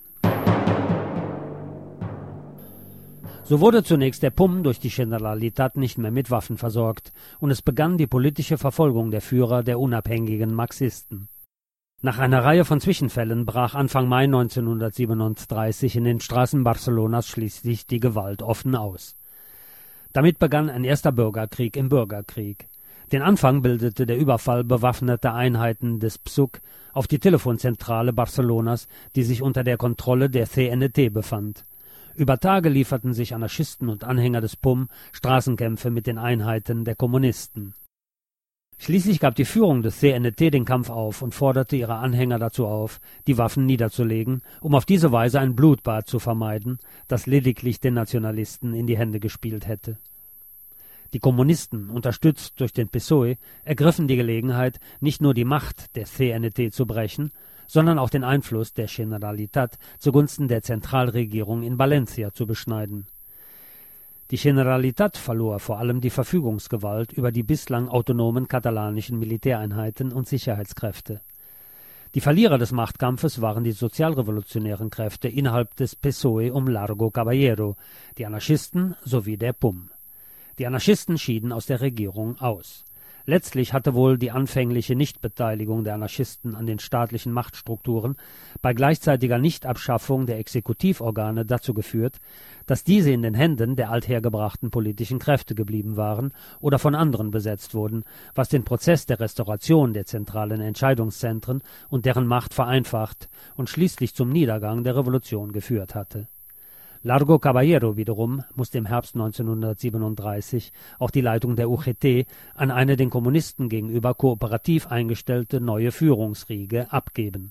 So wurde zunächst der P U M durch die Generalitat nicht mehr mit Waffen versorgt und es begann die politische Verfolgung der Führer der unabhängigen Marxisten. Nach einer Reihe von Zwischenfällen brach Anfang Mai neunzehnhundertsiebenunddreißig in den Straßen Barcelonas schließlich die Gewalt offen aus. Damit begann ein erster Bürgerkrieg im Bürgerkrieg. Den Anfang bildete der Überfall bewaffneter Einheiten des P S U C auf die Telefonzentrale Barcelonas, die sich unter der Kontrolle der C N T befand. Über Tage lieferten sich Anarchisten und Anhänger des P U M Straßenkämpfe mit den Einheiten der Kommunisten. Schließlich gab die Führung des C N T den Kampf auf und forderte ihre Anhänger dazu auf, die Waffen niederzulegen, um auf diese Weise ein Blutbad zu vermeiden, das lediglich den Nationalisten in die Hände gespielt hätte. Die Kommunisten, unterstützt durch den P S O E, ergriffen die Gelegenheit, nicht nur die Macht der C N T zu brechen, sondern auch den Einfluss der Generalitat zugunsten der Zentralregierung in Valencia zu beschneiden. Die Generalitat verlor vor allem die Verfügungsgewalt über die bislang autonomen katalanischen Militäreinheiten und Sicherheitskräfte. Die Verlierer des Machtkampfes waren die sozialrevolutionären Kräfte innerhalb des P S O E um Largo Caballero, die Anarchisten sowie der P U M. Die Anarchisten schieden aus der Regierung aus. Letztlich hatte wohl die anfängliche Nichtbeteiligung der Anarchisten an den staatlichen Machtstrukturen bei gleichzeitiger Nichtabschaffung der Exekutivorgane dazu geführt, dass diese in den Händen der althergebrachten politischen Kräfte geblieben waren oder von anderen besetzt wurden, was den Prozess der Restauration der zentralen Entscheidungszentren und deren Macht vereinfacht und schließlich zum Niedergang der Revolution geführt hatte. Largo Caballero wiederum musste im Herbst neunzehnhundertsiebenunddreißig auch die Leitung der U G T an eine den Kommunisten gegenüber kooperativ eingestellte neue Führungsriege abgeben.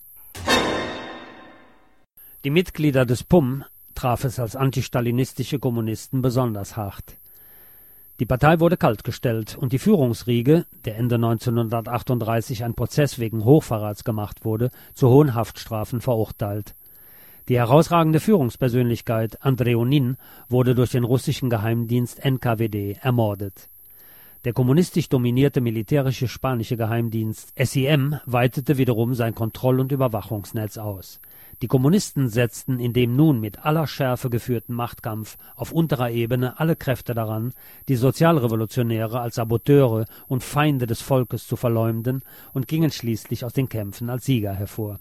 Die Mitglieder des P U M traf es als antistalinistische Kommunisten besonders hart. Die Partei wurde kaltgestellt und die Führungsriege, der Ende neunzehnhundertachtunddreißig ein Prozess wegen Hochverrats gemacht wurde, zu hohen Haftstrafen verurteilt. Die herausragende Führungspersönlichkeit Andreonin wurde durch den russischen Geheimdienst N K W D ermordet. Der kommunistisch dominierte militärische spanische Geheimdienst S I M weitete wiederum sein Kontroll- und Überwachungsnetz aus. Die Kommunisten setzten in dem nun mit aller Schärfe geführten Machtkampf auf unterer Ebene alle Kräfte daran, die Sozialrevolutionäre als Saboteure und Feinde des Volkes zu verleumden und gingen schließlich aus den Kämpfen als Sieger hervor.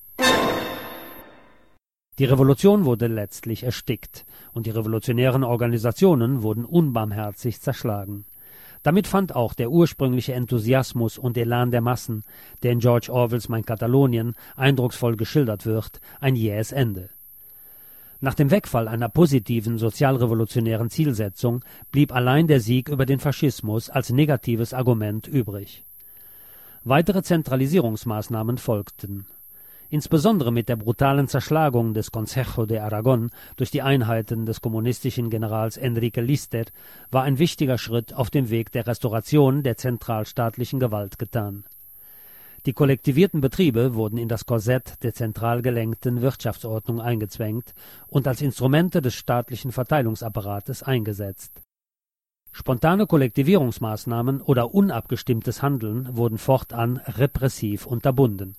Die Revolution wurde letztlich erstickt und die revolutionären Organisationen wurden unbarmherzig zerschlagen. Damit fand auch der ursprüngliche Enthusiasmus und Elan der Massen, der in George Orwells Mein Katalonien eindrucksvoll geschildert wird, ein jähes Ende. Nach dem Wegfall einer positiven sozialrevolutionären Zielsetzung blieb allein der Sieg über den Faschismus als negatives Argument übrig. Weitere Zentralisierungsmaßnahmen folgten. Insbesondere mit der brutalen Zerschlagung des Consejo de Aragón durch die Einheiten des kommunistischen Generals Enrique Lister war ein wichtiger Schritt auf dem Weg der Restauration der zentralstaatlichen Gewalt getan. Die kollektivierten Betriebe wurden in das Korsett der zentral gelenkten Wirtschaftsordnung eingezwängt und als Instrumente des staatlichen Verteilungsapparates eingesetzt. Spontane Kollektivierungsmaßnahmen oder unabgestimmtes Handeln wurden fortan repressiv unterbunden.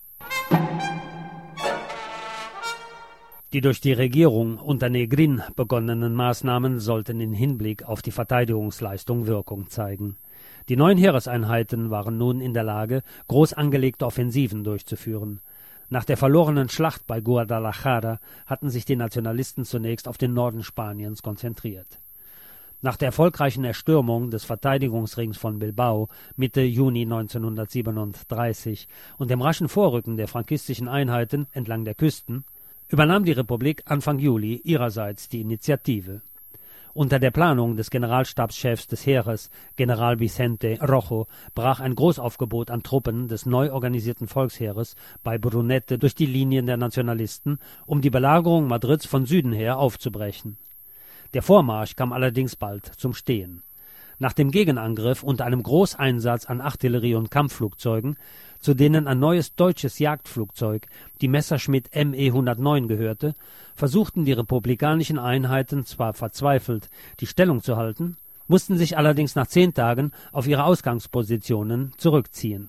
Die durch die Regierung unter Negrin begonnenen Maßnahmen sollten in Hinblick auf die Verteidigungsleistung Wirkung zeigen. Die neuen Heereseinheiten waren nun in der Lage, groß angelegte Offensiven durchzuführen. Nach der verlorenen Schlacht bei Guadalajara hatten sich die Nationalisten zunächst auf den Norden Spaniens konzentriert. Nach der erfolgreichen Erstürmung des Verteidigungsrings von Bilbao Mitte Juni neunzehnhundertsiebenunddreißig und dem raschen Vorrücken der frankistischen Einheiten entlang der Küsten übernahm die Republik Anfang Juli ihrerseits die Initiative. Unter der Planung des Generalstabschefs des Heeres, General Vicente Rojo, brach ein Großaufgebot an Truppen des neu organisierten Volksheeres bei Brunete durch die Linien der Nationalisten, um die Belagerung Madrids von Süden her aufzubrechen. Der Vormarsch kam allerdings bald zum Stehen. Nach dem Gegenangriff unter einem Großeinsatz an Artillerie und Kampfflugzeugen, zu denen ein neues deutsches Jagdflugzeug, die Messerschmitt M E hundertneun, gehörte, versuchten die republikanischen Einheiten zwar verzweifelt, die Stellung zu halten, mussten sich allerdings nach zehn Tagen auf ihre Ausgangspositionen zurückziehen.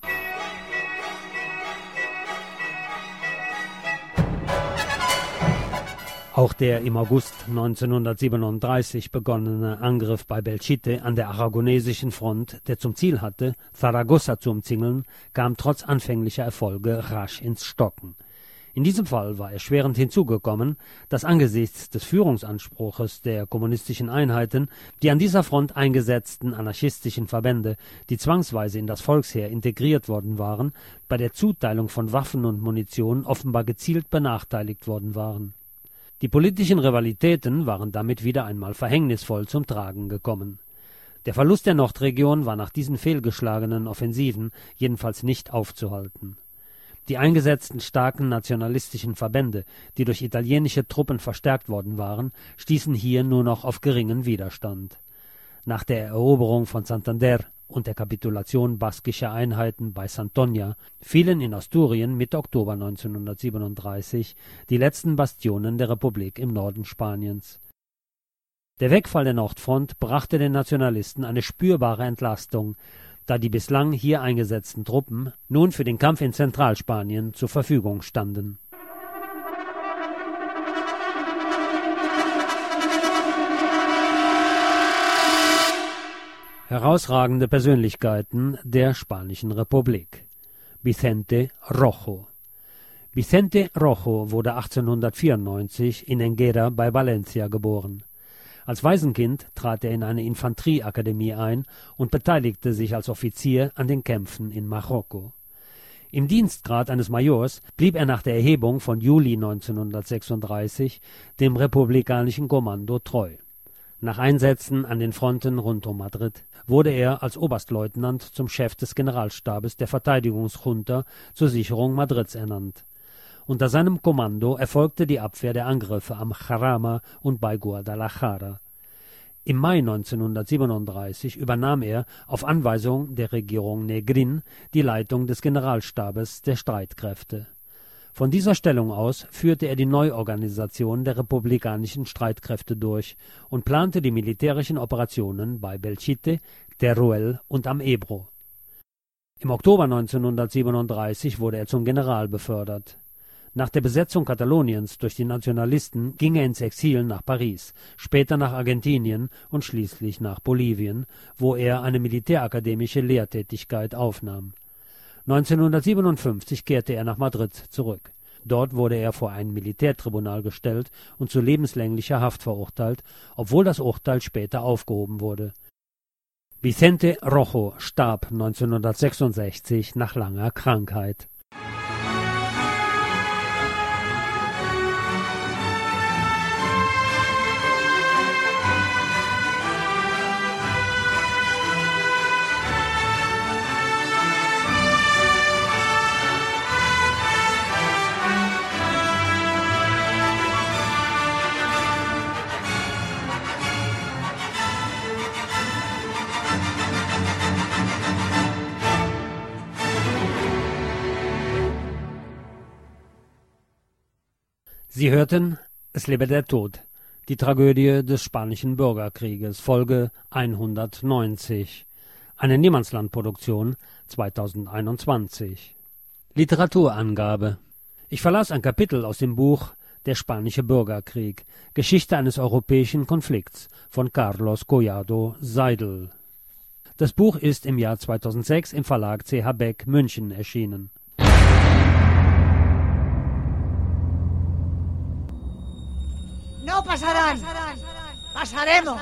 Auch der im August neunzehnhundertsiebenunddreißig begonnene Angriff bei Belchite an der aragonesischen Front, der zum Ziel hatte, Zaragoza zu umzingeln, kam trotz anfänglicher Erfolge rasch ins Stocken. In diesem Fall war erschwerend hinzugekommen, dass angesichts des Führungsanspruches der kommunistischen Einheiten die an dieser Front eingesetzten anarchistischen Verbände, die zwangsweise in das Volksheer integriert worden waren, bei der Zuteilung von Waffen und Munition offenbar gezielt benachteiligt worden waren. Die politischen Rivalitäten waren damit wieder einmal verhängnisvoll zum Tragen gekommen. Der Verlust der Nordregion war nach diesen fehlgeschlagenen Offensiven jedenfalls nicht aufzuhalten. Die eingesetzten starken nationalistischen Verbände, die durch italienische Truppen verstärkt worden waren, stießen hier nur noch auf geringen Widerstand. Nach der Eroberung von Santander und der Kapitulation baskischer Einheiten bei Santoña fielen in Asturien Mitte Oktober neunzehnhundertsiebenunddreißig die letzten Bastionen der Republik im Norden Spaniens. Der Wegfall der Nordfront brachte den Nationalisten eine spürbare Entlastung, da die bislang hier eingesetzten Truppen nun für den Kampf in Zentralspanien zur Verfügung standen. Herausragende Persönlichkeiten der Spanischen Republik. Vicente Rojo. Vicente Rojo wurde achtzehnhundertvierundneunzig in Enguera bei Valencia geboren. Als Waisenkind trat er in eine Infanterieakademie ein und beteiligte sich als Offizier an den Kämpfen in Marokko. Im Dienstgrad eines Majors blieb er nach der Erhebung von Juli neunzehnhundertsechsunddreißig dem republikanischen Kommando treu. Nach Einsätzen an den Fronten rund um Madrid wurde er als Oberstleutnant zum Chef des Generalstabes der Verteidigungsjunta zur Sicherung Madrids ernannt. Unter seinem Kommando erfolgte die Abwehr der Angriffe am Jarama und bei Guadalajara. Im Mai neunzehnhundertsiebenunddreißig übernahm er auf Anweisung der Regierung Negrin die Leitung des Generalstabes der Streitkräfte. Von dieser Stellung aus führte er die Neuorganisation der republikanischen Streitkräfte durch und plante die militärischen Operationen bei Belchite, Teruel und am Ebro. Im Oktober neunzehnhundertsiebenunddreißig wurde er zum General befördert. Nach der Besetzung Kataloniens durch die Nationalisten ging er ins Exil nach Paris, später nach Argentinien und schließlich nach Bolivien, wo er eine militärakademische Lehrtätigkeit aufnahm. neunzehnhundertsiebenundfünfzig kehrte er nach Madrid zurück. Dort wurde er vor ein Militärtribunal gestellt und zu lebenslänglicher Haft verurteilt, obwohl das Urteil später aufgehoben wurde. Vicente Rojo starb neunzehnhundertsechsundsechzig nach langer Krankheit. Sie hörten Es lebe der Tod, die Tragödie des Spanischen Bürgerkrieges, Folge hundertneunzig, eine Niemandslandproduktion zweitausendeinundzwanzig. Literaturangabe: Ich verlas ein Kapitel aus dem Buch Der Spanische Bürgerkrieg, Geschichte eines europäischen Konflikts von Carlos Collado Seidel. Das Buch ist im Jahr zweitausendsechs im Verlag C H Beck München erschienen. No pasarán, pasaremos.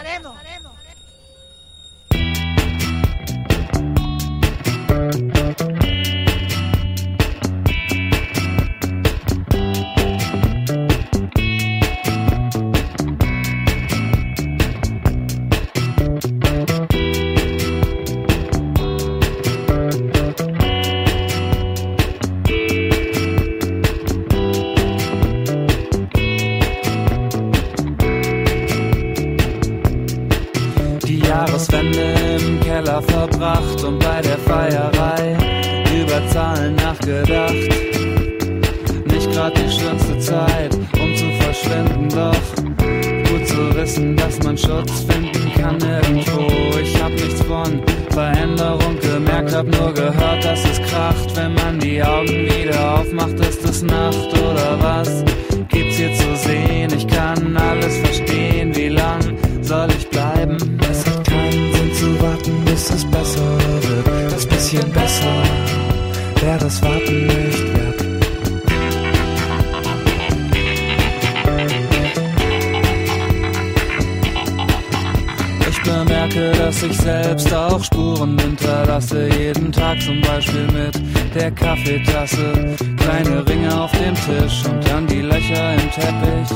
Jahreswende im Keller verbracht und bei der Feierei über Zahlen nachgedacht. Nicht grad die schönste Zeit, um zu verschwinden, doch gut zu wissen, dass man Schutz finden kann irgendwo. Ich hab nichts von Veränderung gemerkt, hab nur gehört, dass es kracht. Wenn man die Augen wieder aufmacht, ist es Nacht oder was gibt's hier zu sehen? Ich kann alles verstehen, wie lang soll ich bleiben? Es hat keinen Sinn zu warten, bis es besser wird. Das bisschen besser, wer das Warten nicht wert. Ich bemerke, dass ich selbst auch Spuren hinterlasse. Jeden Tag zum Beispiel mit der Kaffeetasse. Kleine Ringe auf dem Tisch und dann die Löcher im Teppich.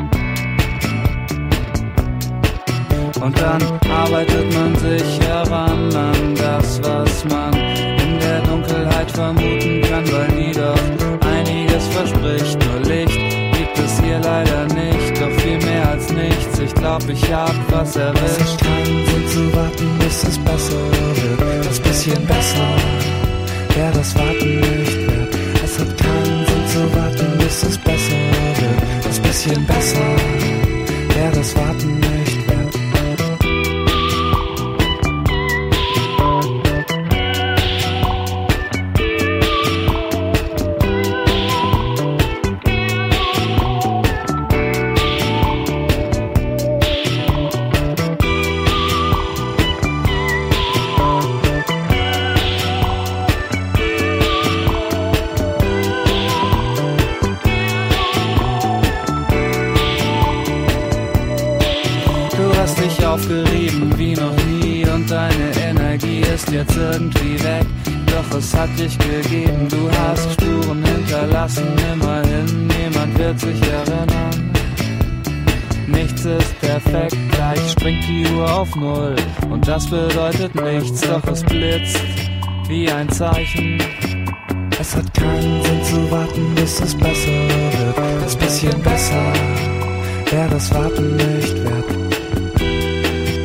Und dann arbeitet man sich heran an das, was man in der Dunkelheit vermuten kann, weil nie doch einiges verspricht. Nur Licht gibt es hier leider nicht, doch viel mehr als nichts. Ich glaub, ich hab was erwischt. Es ist keinen Sinn zu warten, bis es besser wird. Das bisschen besser, wer das Warten nicht wert. Es hat keinen Sinn zu warten, bis es besser wird. Das bisschen besser, wer das Warten nicht wert. Aufgerieben wie noch nie und deine Energie ist jetzt irgendwie weg. Doch es hat dich gegeben, du hast Spuren hinterlassen. Immerhin, niemand wird sich erinnern. Nichts ist perfekt, gleich springt die Uhr auf Null. Und das bedeutet nichts, doch es blitzt wie ein Zeichen. Es hat keinen Sinn zu warten, bis es besser wird. Das bisschen besser, wer das Warten nicht wert.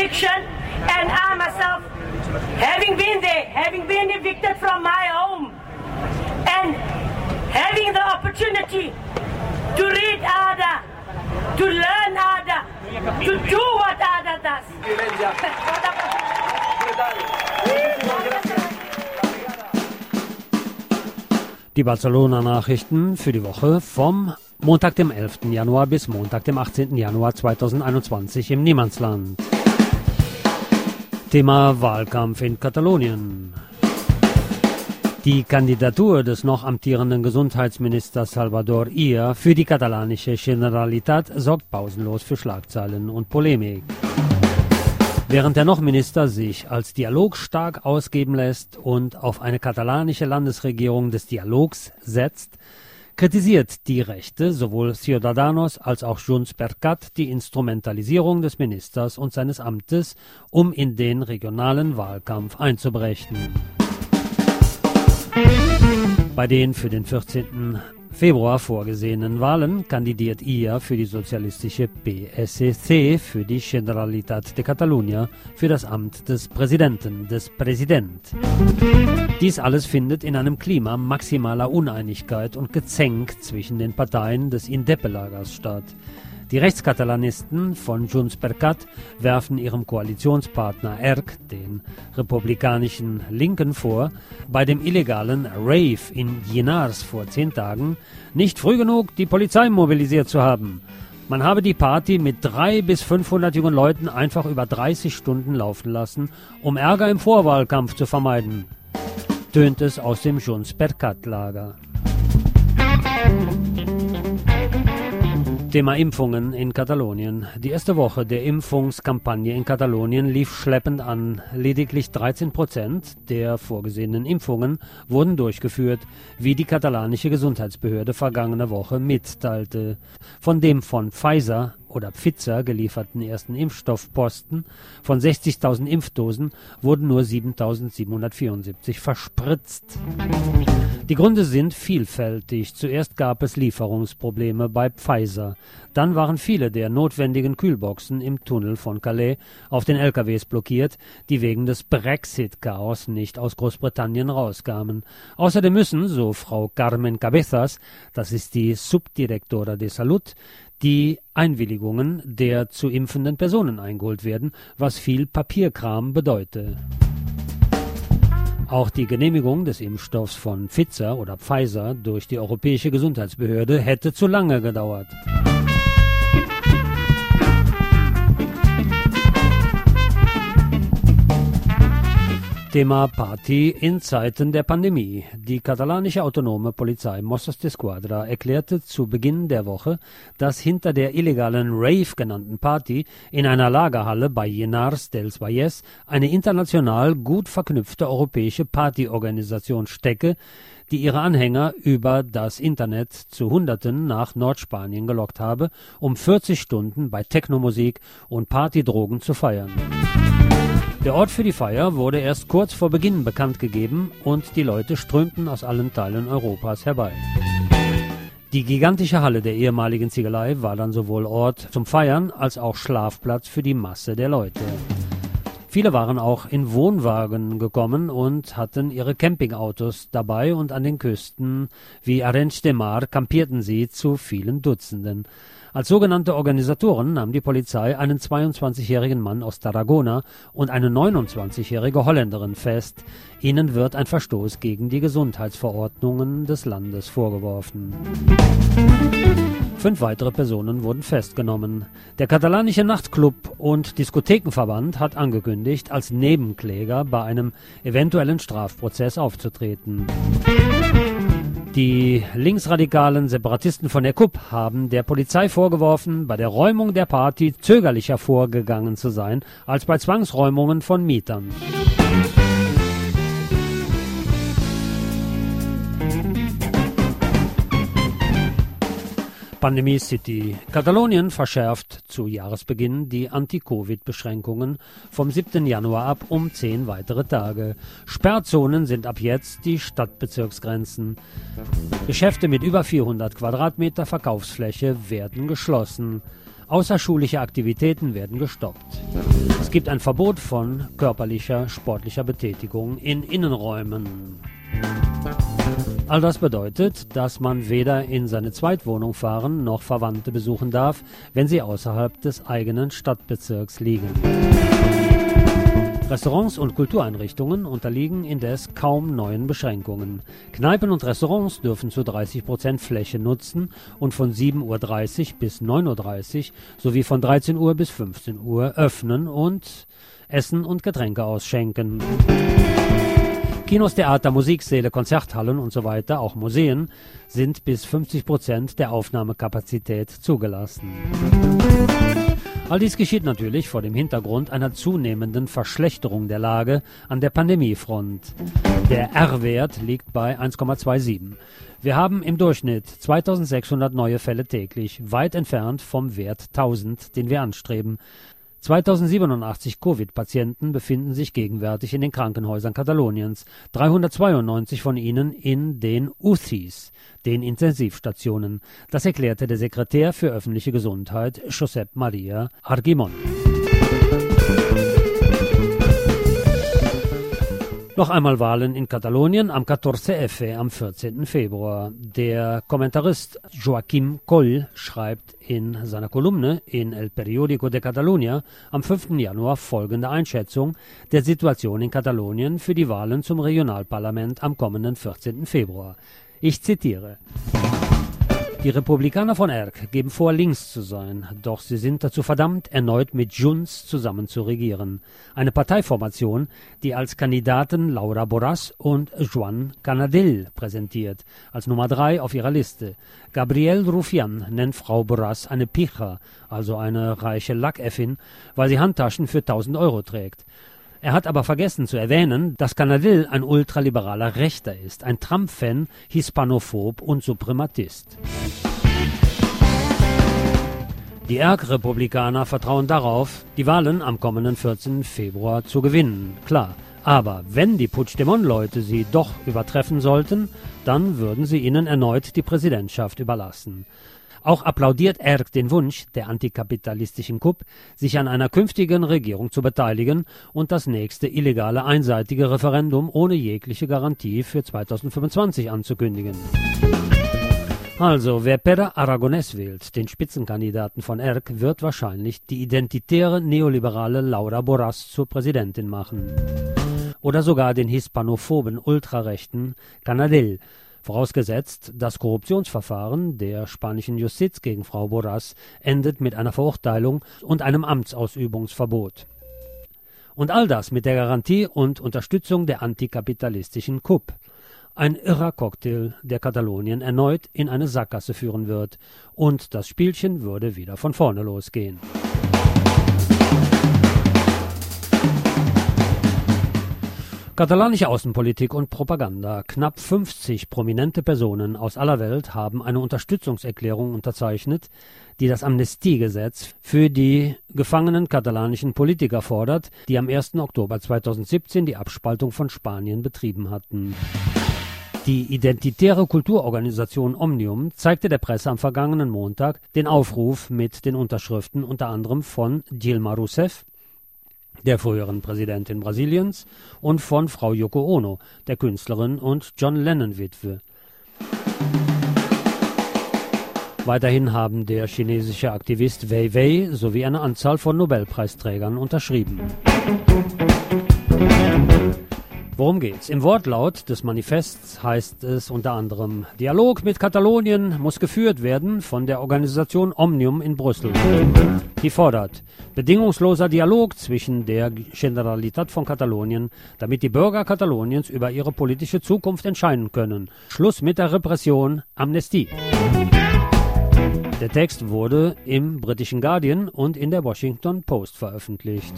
eviction, and I myself, having been there, having been evicted from my home, and having the opportunity to read Ada, to learn Ada, to do what Ada does. Die Barcelona-Nachrichten für die Woche vom Montag, dem elften Januar bis Montag, dem achtzehnten Januar zweitausendeinundzwanzig im Niemandsland. Thema Wahlkampf in Katalonien. Die Kandidatur des noch amtierenden Gesundheitsministers Salvador Illa für die katalanische Generalitat sorgt pausenlos für Schlagzeilen und Polemik. Während der noch Minister sich als dialogstark ausgeben lässt und auf eine katalanische Landesregierung des Dialogs setzt, kritisiert die Rechte, sowohl Ciudadanos als auch Junts per Cat, die Instrumentalisierung des Ministers und seines Amtes, um in den regionalen Wahlkampf einzubrechen. Bei den für den vierzehnten Februar vorgesehenen Wahlen kandidiert Illa für die sozialistische P S C, für die Generalitat de Catalunya, für das Amt des Präsidenten, des Präsident. Dies alles findet in einem Klima maximaler Uneinigkeit und Gezänk zwischen den Parteien des Indepe-Lagers statt. Die Rechtskatalanisten von Junts per Cat werfen ihrem Koalitionspartner E R C, den republikanischen Linken, vor, bei dem illegalen Rave in Llinars vor zehn Tagen nicht früh genug die Polizei mobilisiert zu haben. Man habe die Party mit drei bis fünfhundert jungen Leuten einfach über dreißig Stunden laufen lassen, um Ärger im Vorwahlkampf zu vermeiden, tönt es aus dem Junts per Cat-Lager. Thema Impfungen in Katalonien. Die erste Woche der Impfungskampagne in Katalonien lief schleppend an. Lediglich dreizehn Prozent der vorgesehenen Impfungen wurden durchgeführt, wie die katalanische Gesundheitsbehörde vergangene Woche mitteilte. Von dem von Pfizer oder Pfizer gelieferten ersten Impfstoffposten von sechzigtausend Impfdosen wurden nur siebentausendsiebenhundertvierundsiebzig verspritzt. Die Gründe sind vielfältig. Zuerst gab es Lieferungsprobleme bei Pfizer. Dann waren viele der notwendigen Kühlboxen im Tunnel von Calais auf den L K Ws blockiert, die wegen des Brexit-Chaos nicht aus Großbritannien rauskamen. Außerdem müssen, so Frau Carmen Cabezas, das ist die Subdirektora de Salud, die Einwilligungen der zu impfenden Personen eingeholt werden, was viel Papierkram bedeute. Auch die Genehmigung des Impfstoffs von Pfizer oder Pfizer durch die Europäische Gesundheitsbehörde hätte zu lange gedauert. Thema Party in Zeiten der Pandemie. Die katalanische autonome Polizei Mossos d'Esquadra erklärte zu Beginn der Woche, dass hinter der illegalen Rave genannten Party in einer Lagerhalle bei Llinars dels Vallès eine international gut verknüpfte europäische Partyorganisation stecke, die ihre Anhänger über das Internet zu Hunderten nach Nordspanien gelockt habe, um vierzig Stunden bei Technomusik und Partydrogen zu feiern. Der Ort für die Feier wurde erst kurz vor Beginn bekannt gegeben und die Leute strömten aus allen Teilen Europas herbei. Die gigantische Halle der ehemaligen Ziegelei war dann sowohl Ort zum Feiern als auch Schlafplatz für die Masse der Leute. Viele waren auch in Wohnwagen gekommen und hatten ihre Campingautos dabei und an den Küsten wie Arenys de Mar kampierten sie zu vielen Dutzenden. Als sogenannte Organisatoren nahm die Polizei einen zweiundzwanzigjährigen Mann aus Tarragona und eine neunundzwanzigjährige Holländerin fest. Ihnen wird ein Verstoß gegen die Gesundheitsverordnungen des Landes vorgeworfen. Fünf weitere Personen wurden festgenommen. Der katalanische Nachtclub- und Diskothekenverband hat angekündigt, als Nebenkläger bei einem eventuellen Strafprozess aufzutreten. Die linksradikalen Separatisten von der K U P haben der Polizei vorgeworfen, bei der Räumung der Party zögerlicher vorgegangen zu sein als bei Zwangsräumungen von Mietern. Pandemie City. Katalonien verschärft zu Jahresbeginn die Anti-Covid-Beschränkungen vom siebten Januar ab um zehn weitere Tage. Sperrzonen sind ab jetzt die Stadtbezirksgrenzen. Geschäfte mit über vierhundert Quadratmeter Verkaufsfläche werden geschlossen. Außerschulische Aktivitäten werden gestoppt. Es gibt ein Verbot von körperlicher, sportlicher Betätigung in Innenräumen. All das bedeutet, dass man weder in seine Zweitwohnung fahren noch Verwandte besuchen darf, wenn sie außerhalb des eigenen Stadtbezirks liegen. Restaurants und Kultureinrichtungen unterliegen indes kaum neuen Beschränkungen. Kneipen und Restaurants dürfen zu dreißig Prozent Fläche nutzen und von sieben Uhr dreißig bis neun Uhr dreißig sowie von dreizehn Uhr bis fünfzehn Uhr öffnen und Essen und Getränke ausschenken. Kinos, Theater, Musiksäle, Konzerthallen und so weiter, auch Museen, sind bis fünfzig Prozent der Aufnahmekapazität zugelassen. All dies geschieht natürlich vor dem Hintergrund einer zunehmenden Verschlechterung der Lage an der Pandemiefront. Der R-Wert liegt bei eins Komma siebenundzwanzig. Wir haben im Durchschnitt zweitausendsechshundert neue Fälle täglich, weit entfernt vom Wert tausend, den wir anstreben. zweitausendsiebenundachtzig Covid-Patienten befinden sich gegenwärtig in den Krankenhäusern Kataloniens, dreihundertzweiundneunzig von ihnen in den U C Is, den Intensivstationen. Das erklärte der Sekretär für öffentliche Gesundheit, Josep Maria Argimon. Noch einmal Wahlen in Katalonien am vierzehn F, am vierzehnten Februar. Der Kommentarist Joaquim Coll schreibt in seiner Kolumne in El Periódico de Catalunya am fünften Januar folgende Einschätzung der Situation in Katalonien für die Wahlen zum Regionalparlament am kommenden vierzehnten Februar. Ich zitiere: Die Republikaner von Erc geben vor, links zu sein, doch sie sind dazu verdammt, erneut mit Junts zusammen zu regieren. Eine Parteiformation, die als Kandidaten Laura Borràs und Joan Canadell präsentiert, als Nummer drei auf ihrer Liste. Gabriel Rufián nennt Frau Borràs eine Pija, also eine reiche Lackäffin, weil sie Handtaschen für tausend Euro trägt. Er hat aber vergessen zu erwähnen, dass Canadell ein ultraliberaler Rechter ist, ein Trump-Fan, Hispanophob und Suprematist. Die Erc-Republikaner vertrauen darauf, die Wahlen am kommenden vierzehnten Februar zu gewinnen. Klar, aber wenn die Puigdemont-Leute sie doch übertreffen sollten, dann würden sie ihnen erneut die Präsidentschaft überlassen. Auch applaudiert Erc den Wunsch der antikapitalistischen Coup, sich an einer künftigen Regierung zu beteiligen und das nächste illegale einseitige Referendum ohne jegliche Garantie für zweitausendfünfundzwanzig anzukündigen. Also, wer Pere Aragonès wählt, den Spitzenkandidaten von Erc, wird wahrscheinlich die identitäre neoliberale Laura Borràs zur Präsidentin machen. Oder sogar den hispanophoben Ultrarechten Canadell, vorausgesetzt, das Korruptionsverfahren der spanischen Justiz gegen Frau Borràs endet mit einer Verurteilung und einem Amtsausübungsverbot. Und all das mit der Garantie und Unterstützung der antikapitalistischen Coup. Ein irrer Cocktail, der Katalonien erneut in eine Sackgasse führen wird. Und das Spielchen würde wieder von vorne losgehen. Katalanische Außenpolitik und Propaganda. Knapp fünfzig prominente Personen aus aller Welt haben eine Unterstützungserklärung unterzeichnet, die das Amnestiegesetz für die gefangenen katalanischen Politiker fordert, die am ersten Oktober zweitausendsiebzehn die Abspaltung von Spanien betrieben hatten. Die identitäre Kulturorganisation Omnium zeigte der Presse am vergangenen Montag den Aufruf mit den Unterschriften unter anderem von Dilma Rousseff, der früheren Präsidentin Brasiliens, und von Frau Yoko Ono, der Künstlerin und John Lennon-Witwe. Weiterhin haben der chinesische Aktivist Wei Wei sowie eine Anzahl von Nobelpreisträgern unterschrieben. Worum geht's? Im Wortlaut des Manifests heißt es unter anderem: Dialog mit Katalonien muss geführt werden von der Organisation Omnium in Brüssel. Die fordert bedingungsloser Dialog zwischen der Generalitat von Katalonien, damit die Bürger Kataloniens über ihre politische Zukunft entscheiden können. Schluss mit der Repression, Amnestie. Der Text wurde im britischen Guardian und in der Washington Post veröffentlicht.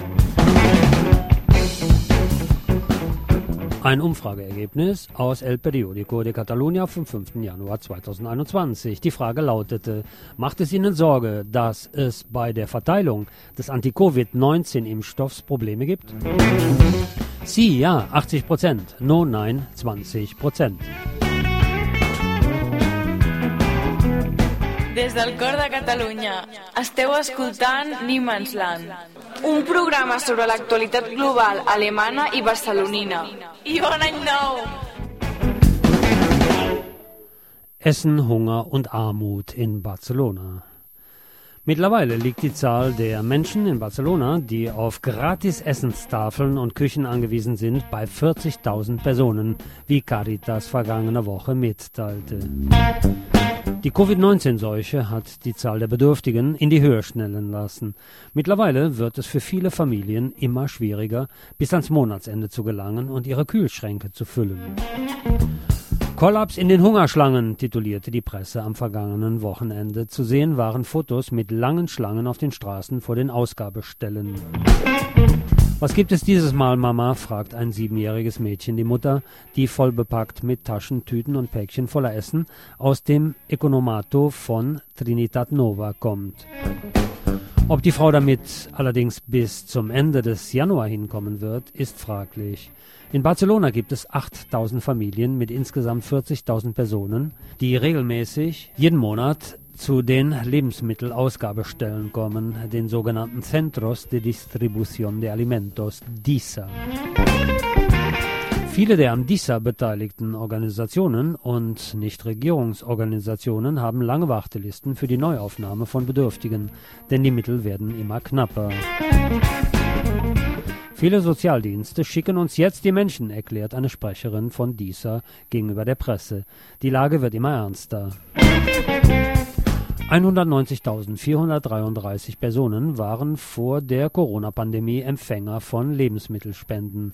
Ein Umfrageergebnis aus El Periódico de Catalunya vom fünften Januar zweitausendeinundzwanzig. Die Frage lautete: Macht es Ihnen Sorge, dass es bei der Verteilung des Anti-Covid neunzehn Impfstoffs Probleme gibt? Sie, ja, achtzig Prozent. No, nein, zwanzig Prozent. Des del cor de Catalunya, esteu escoltant Niemandsland. un programa sobre l'actualitat global alemana i barcelonina. I bon any nou! Essen, Hunger und Armut in Barcelona. Mittlerweile liegt die Zahl der Menschen in Barcelona, die auf gratis Essenstafeln und Küchen angewiesen sind, bei vierzigtausend Personen, wie Caritas vergangene Woche mitteilte. Die Covid neunzehn Seuche hat die Zahl der Bedürftigen in die Höhe schnellen lassen. Mittlerweile wird es für viele Familien immer schwieriger, bis ans Monatsende zu gelangen und ihre Kühlschränke zu füllen. Kollaps in den Hungerschlangen, titulierte die Presse am vergangenen Wochenende. Zu sehen waren Fotos mit langen Schlangen auf den Straßen vor den Ausgabestellen. Was gibt es dieses Mal, Mama? Fragt ein siebenjähriges Mädchen die Mutter, die vollbepackt mit Taschen, Tüten und Päckchen voller Essen aus dem Economato von Trinitat Nova kommt. Ob die Frau damit allerdings bis zum Ende des Januar hinkommen wird, ist fraglich. In Barcelona gibt es achttausend Familien mit insgesamt vierzigtausend Personen, die regelmäßig jeden Monat zu den Lebensmittelausgabestellen kommen, den sogenannten Centros de Distribución de Alimentos, D I S A. Viele der am D I S A beteiligten Organisationen und Nichtregierungsorganisationen haben lange Wartelisten für die Neuaufnahme von Bedürftigen, denn die Mittel werden immer knapper. Viele Sozialdienste schicken uns jetzt die Menschen, erklärt eine Sprecherin von D I S A gegenüber der Presse. Die Lage wird immer ernster. hundertneunzigtausendvierhundertdreiunddreißig Personen waren vor der Corona-Pandemie Empfänger von Lebensmittelspenden.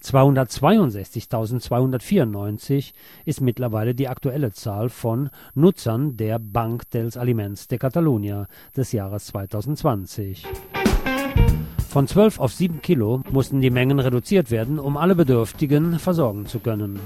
zweihundertzweiundsechzigtausendzweihundertvierundneunzig ist mittlerweile die aktuelle Zahl von Nutzern der Banc dels Aliments de Catalunya des Jahres zweitausendzwanzig. Von zwölf auf sieben Kilo mussten die Mengen reduziert werden, um alle Bedürftigen versorgen zu können.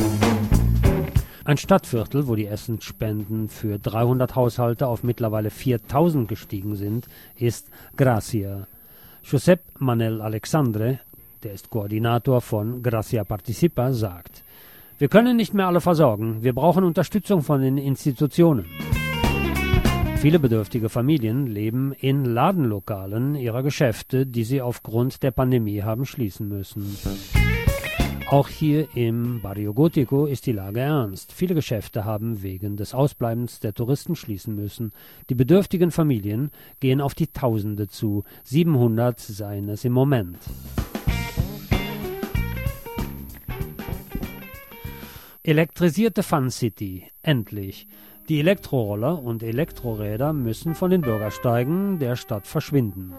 Ein Stadtviertel, wo die Essensspenden für dreihundert Haushalte auf mittlerweile viertausend gestiegen sind, ist Gracia. Josep Manel Alexandre, der ist Koordinator von Gracia Participa, sagt: Wir können nicht mehr alle versorgen, wir brauchen Unterstützung von den Institutionen. Viele bedürftige Familien leben in Ladenlokalen ihrer Geschäfte, die sie aufgrund der Pandemie haben schließen müssen. Auch hier im Barrio Gótico ist die Lage ernst. Viele Geschäfte haben wegen des Ausbleibens der Touristen schließen müssen. Die bedürftigen Familien gehen auf die Tausende zu. siebenhundert seien es im Moment. Elektrisierte Fun City. Endlich. Die Elektroroller und Elektroräder müssen von den Bürgersteigen der Stadt verschwinden.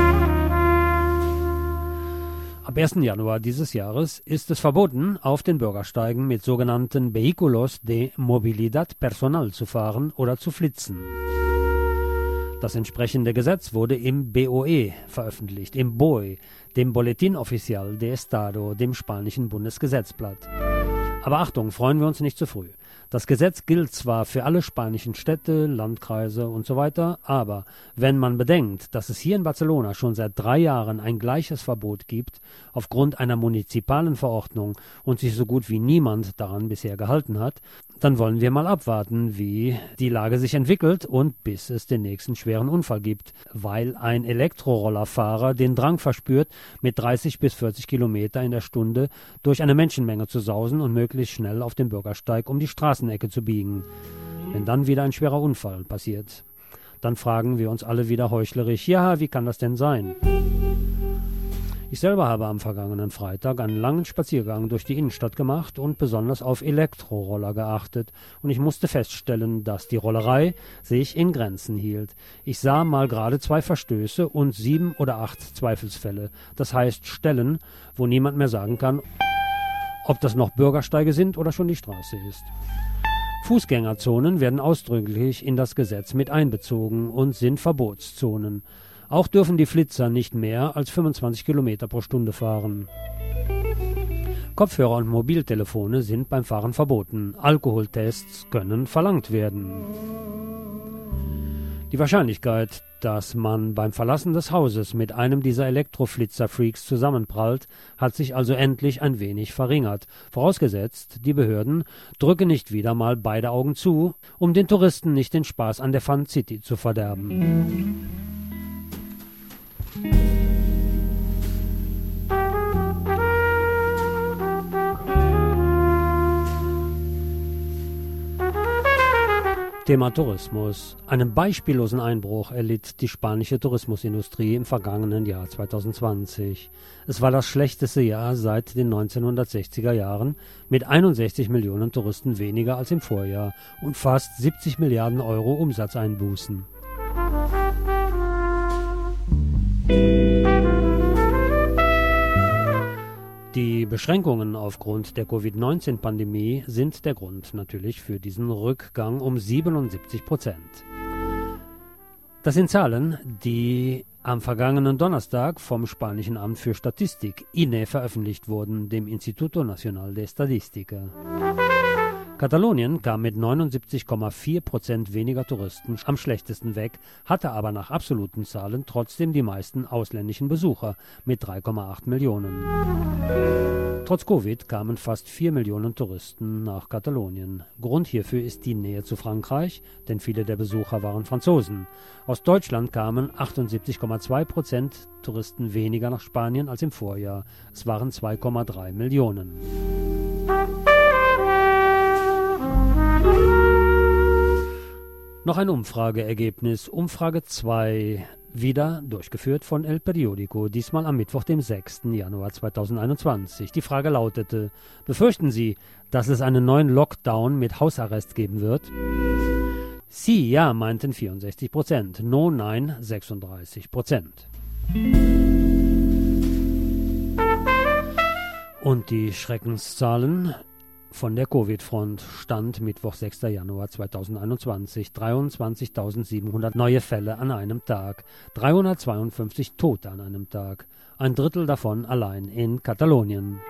Ab ersten Januar dieses Jahres ist es verboten, auf den Bürgersteigen mit sogenannten Vehículos de Movilidad Personal zu fahren oder zu flitzen. Das entsprechende Gesetz wurde im B O E veröffentlicht, im B O E, dem Boletín Oficial de Estado, dem spanischen Bundesgesetzblatt. Aber Achtung, freuen wir uns nicht zu früh. Das Gesetz gilt zwar für alle spanischen Städte, Landkreise und so weiter, aber wenn man bedenkt, dass es hier in Barcelona schon seit drei Jahren ein gleiches Verbot gibt, aufgrund einer munizipalen Verordnung und sich so gut wie niemand daran bisher gehalten hat, dann wollen wir mal abwarten, wie die Lage sich entwickelt und bis es den nächsten schweren Unfall gibt, weil ein Elektrorollerfahrer den Drang verspürt, mit dreißig bis vierzig Kilometer in der Stunde durch eine Menschenmenge zu sausen und möglichst schnell auf dem Bürgersteig um die Straßenecke zu biegen. Wenn dann wieder ein schwerer Unfall passiert, dann fragen wir uns alle wieder heuchlerisch, ja, wie kann das denn sein? Ich selber habe am vergangenen Freitag einen langen Spaziergang durch die Innenstadt gemacht und besonders auf Elektroroller geachtet. Und ich musste feststellen, dass die Rollerei sich in Grenzen hielt. Ich sah mal gerade zwei Verstöße und sieben oder acht Zweifelsfälle. Das heißt Stellen, wo niemand mehr sagen kann, ob das noch Bürgersteige sind oder schon die Straße ist. Fußgängerzonen werden ausdrücklich in das Gesetz mit einbezogen und sind Verbotszonen. Auch dürfen die Flitzer nicht mehr als fünfundzwanzig Kilometer pro Stunde fahren. Kopfhörer und Mobiltelefone sind beim Fahren verboten. Alkoholtests können verlangt werden. Die Wahrscheinlichkeit, dass man beim Verlassen des Hauses mit einem dieser Elektroflitzer-Freaks zusammenprallt, hat sich also endlich ein wenig verringert. Vorausgesetzt, die Behörden drücken nicht wieder mal beide Augen zu, um den Touristen nicht den Spaß an der Fun City zu verderben. Thema Tourismus. Einen beispiellosen Einbruch erlitt die spanische Tourismusindustrie im vergangenen Jahr zwanzig zwanzig. Es war das schlechteste Jahr seit den neunzehnhundertsechziger Jahren mit einundsechzig Millionen Touristen weniger als im Vorjahr und fast siebzig Milliarden Euro Umsatzeinbußen. Die Beschränkungen aufgrund der Covid neunzehn Pandemie sind der Grund natürlich für diesen Rückgang um siebenundsiebzig Prozent. Das sind Zahlen, die am vergangenen Donnerstag vom spanischen Amt für Statistik I N E veröffentlicht wurden, dem Instituto Nacional de Estadística. Katalonien kam mit neunundsiebzig Komma vier Prozent weniger Touristen am schlechtesten weg, hatte aber nach absoluten Zahlen trotzdem die meisten ausländischen Besucher mit drei Komma acht Millionen. Trotz Covid kamen fast vier Millionen Touristen nach Katalonien. Grund hierfür ist die Nähe zu Frankreich, denn viele der Besucher waren Franzosen. Aus Deutschland kamen achtundsiebzig Komma zwei Prozent Touristen weniger nach Spanien als im Vorjahr. Es waren zwei Komma drei Millionen. Noch ein Umfrageergebnis, Umfrage zwei, wieder durchgeführt von El Periódico, diesmal am Mittwoch, dem sechsten Januar zweitausendeinundzwanzig. Die Frage lautete: Befürchten Sie, dass es einen neuen Lockdown mit Hausarrest geben wird? Sie, ja, meinten vierundsechzig Prozent, No, nein, sechsunddreißig Prozent. Und die Schreckenszahlen von der Covid-Front: Stand Mittwoch, sechster Januar zweitausendeinundzwanzig, dreiundzwanzigtausendsiebenhundert neue Fälle an einem Tag, dreihundertzweiundfünfzig Tote an einem Tag, ein Drittel davon allein in Katalonien.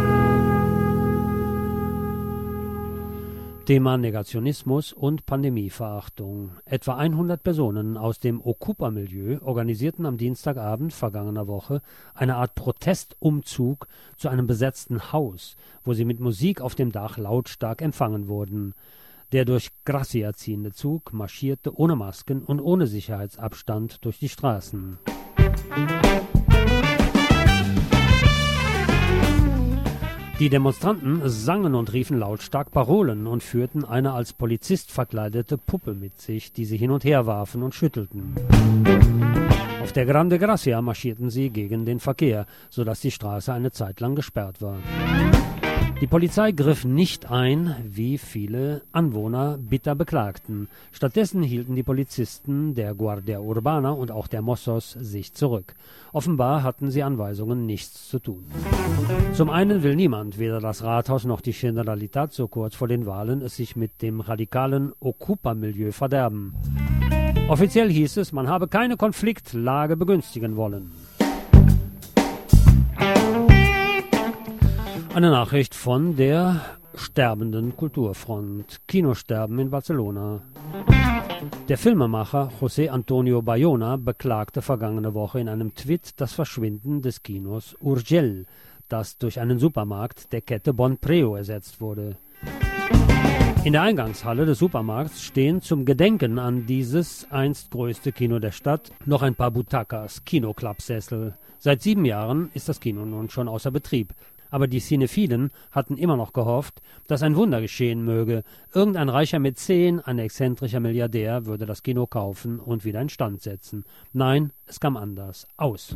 Thema Negationismus und Pandemieverachtung. Etwa hundert Personen aus dem Ocupa-Milieu organisierten am Dienstagabend vergangener Woche eine Art Protestumzug zu einem besetzten Haus, wo sie mit Musik auf dem Dach lautstark empfangen wurden. Der durch Gracia ziehende Zug marschierte ohne Masken und ohne Sicherheitsabstand durch die Straßen. Die Demonstranten sangen und riefen lautstark Parolen und führten eine als Polizist verkleidete Puppe mit sich, die sie hin und her warfen und schüttelten. Auf der Grande Gracia marschierten sie gegen den Verkehr, sodass die Straße eine Zeit lang gesperrt war. Die Polizei griff nicht ein, wie viele Anwohner bitter beklagten. Stattdessen hielten die Polizisten der Guardia Urbana und auch der Mossos sich zurück. Offenbar hatten sie Anweisungen, nichts zu tun. Zum einen will niemand, weder das Rathaus noch die Generalitat, so kurz vor den Wahlen, es sich mit dem radikalen Ocupa-Milieu verderben. Offiziell hieß es, man habe keine Konfliktlage begünstigen wollen. Eine Nachricht von der sterbenden Kulturfront. Kinosterben in Barcelona. Der Filmemacher José Antonio Bayona beklagte vergangene Woche in einem Tweet das Verschwinden des Kinos Urgell, das durch einen Supermarkt der Kette Bonpreu ersetzt wurde. In der Eingangshalle des Supermarkts stehen zum Gedenken an dieses einst größte Kino der Stadt noch ein paar Butacas, Kinoklappsessel. Seit sieben Jahren ist das Kino nun schon außer Betrieb. Aber die Cinephilen hatten immer noch gehofft, dass ein Wunder geschehen möge. Irgendein reicher Mäzen, ein exzentrischer Milliardär würde das Kino kaufen und wieder instand setzen. Nein, es kam anders. Aus.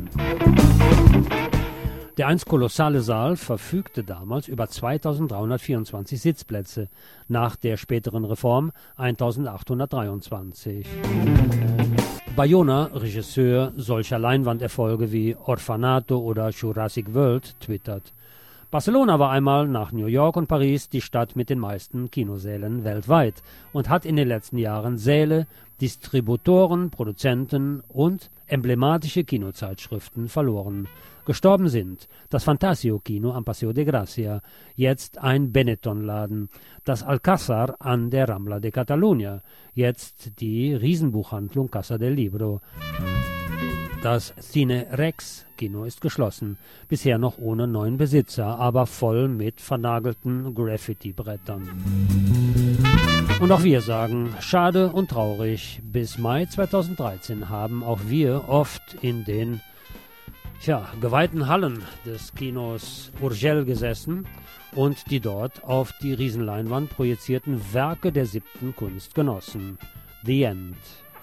Der einst kolossale Saal verfügte damals über zweitausenddreihundertvierundzwanzig Sitzplätze, nach der späteren Reform eintausendachthundertdreiundzwanzig. Bayona, Regisseur solcher Leinwanderfolge wie Orfanato oder Jurassic World, twittert: Barcelona war einmal nach New York und Paris die Stadt mit den meisten Kinosälen weltweit und hat in den letzten Jahren Säle, Distributoren, Produzenten und emblematische Kinozeitschriften verloren. Gestorben sind das Fantasio-Kino am Paseo de Gracia, jetzt ein Benetton-Laden, das Alcázar an der Rambla de Catalunya, jetzt die Riesenbuchhandlung Casa del Libro. Das Cine Rex Kino ist geschlossen, bisher noch ohne neuen Besitzer, aber voll mit vernagelten Graffiti-Brettern. Und auch wir sagen, schade und traurig, bis Mai zweitausenddreizehn haben auch wir oft in den tja, geweihten Hallen des Kinos Urgell gesessen und die dort auf die Riesenleinwand projizierten Werke der siebten Kunst genossen. The End.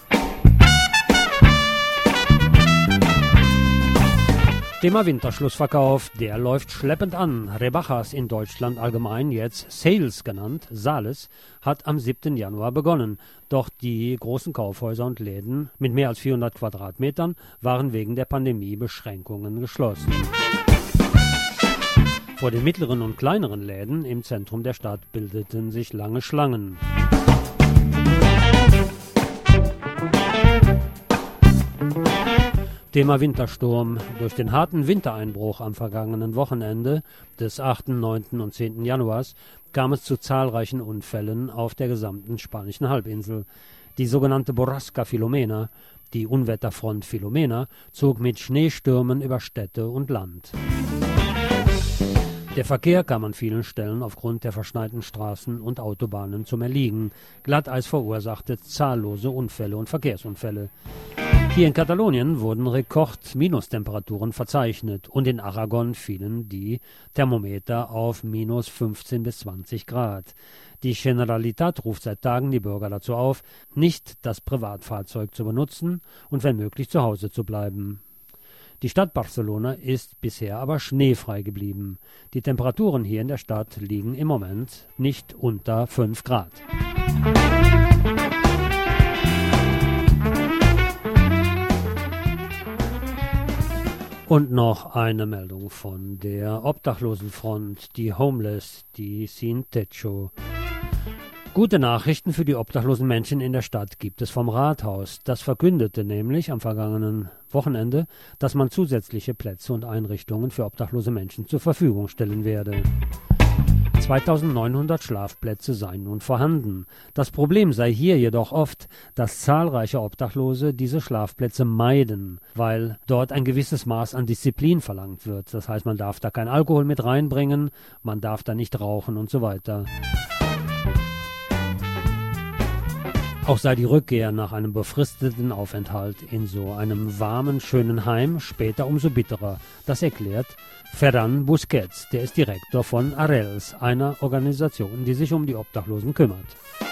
Thema Winterschlussverkauf, der läuft schleppend an. Rebachas in Deutschland allgemein, jetzt Sales genannt, Sales, hat am siebten Januar begonnen. Doch die großen Kaufhäuser und Läden mit mehr als vierhundert Quadratmetern waren wegen der Pandemie Beschränkungen geschlossen. Vor den mittleren und kleineren Läden im Zentrum der Stadt bildeten sich lange Schlangen. Thema Wintersturm. Durch den harten Wintereinbruch am vergangenen Wochenende des achten, neunten und zehnten Januars kam es zu zahlreichen Unfällen auf der gesamten spanischen Halbinsel. Die sogenannte Borrasca Filomena, die Unwetterfront Filomena, zog mit Schneestürmen über Städte und Land. Der Verkehr kam an vielen Stellen aufgrund der verschneiten Straßen und Autobahnen zum Erliegen. Glatteis verursachte zahllose Unfälle und Verkehrsunfälle. Hier in Katalonien wurden Rekord-Minustemperaturen verzeichnet und in Aragon fielen die Thermometer auf minus fünfzehn bis zwanzig Grad. Die Generalitat ruft seit Tagen die Bürger dazu auf, nicht das Privatfahrzeug zu benutzen und wenn möglich zu Hause zu bleiben. Die Stadt Barcelona ist bisher aber schneefrei geblieben. Die Temperaturen hier in der Stadt liegen im Moment nicht unter fünf Grad. Und noch eine Meldung von der Obdachlosenfront, die Homeless, die Sin Techo. Gute Nachrichten für die obdachlosen Menschen in der Stadt gibt es vom Rathaus. Das verkündete nämlich am vergangenen Wochenende, dass man zusätzliche Plätze und Einrichtungen für obdachlose Menschen zur Verfügung stellen werde. zweitausendneunhundert Schlafplätze seien nun vorhanden. Das Problem sei hier jedoch oft, dass zahlreiche Obdachlose diese Schlafplätze meiden, weil dort ein gewisses Maß an Disziplin verlangt wird. Das heißt, man darf da kein Alkohol mit reinbringen, man darf da nicht rauchen und so weiter. Auch sei die Rückkehr nach einem befristeten Aufenthalt in so einem warmen, schönen Heim später umso bitterer. Das erklärt Ferran Busquets, der ist Direktor von Arrels, einer Organisation, die sich um die Obdachlosen kümmert.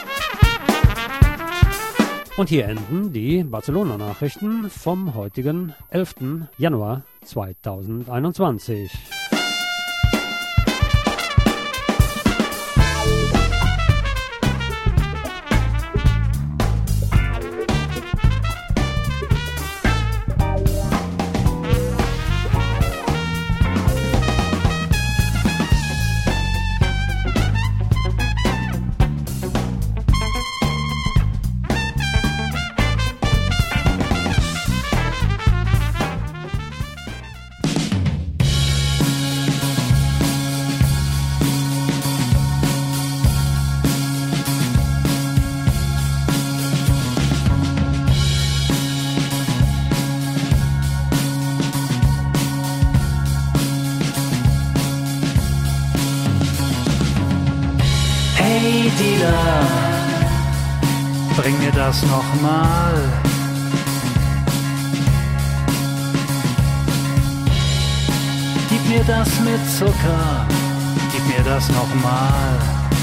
Und hier enden die Barcelona-Nachrichten vom heutigen elften Januar zweitausendeinundzwanzig. Bring mir das nochmal. Gib mir das mit Zucker, gib mir das nochmal.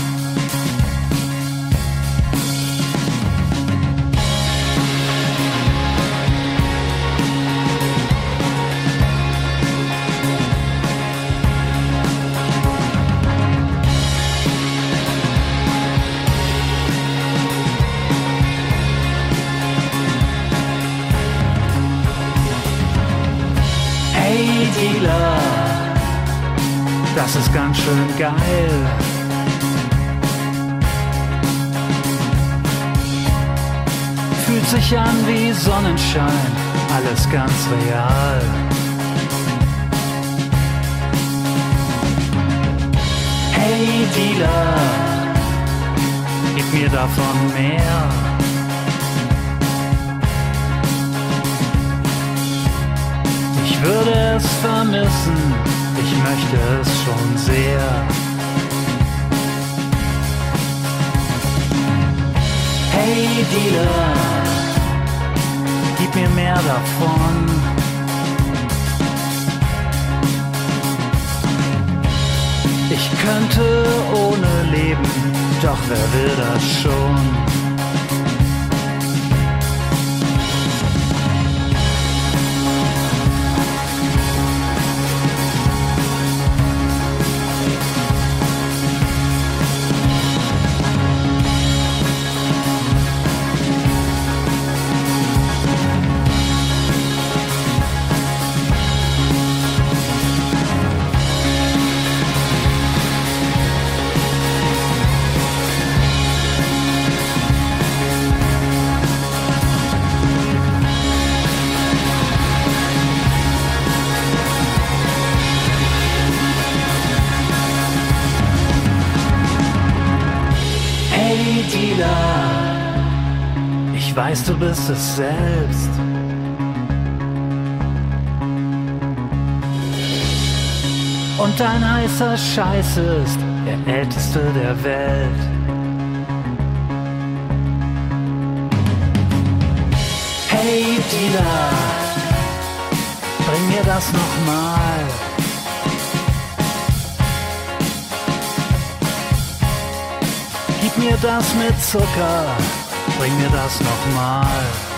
Dealer, das ist ganz schön geil. Fühlt sich an wie Sonnenschein, alles ganz real. Hey Dealer, gib mir davon mehr. Ich würde es vermissen, ich möchte es schon sehr. Hey Dealer, gib mir mehr davon. Ich könnte ohne leben, doch wer will das schon? Ich weiß, du bist es selbst. Und dein heißer Scheiß ist der älteste der Welt. Hey Dealer, bring mir das nochmal. Gib mir das mit Zucker. Bring mir das nochmal.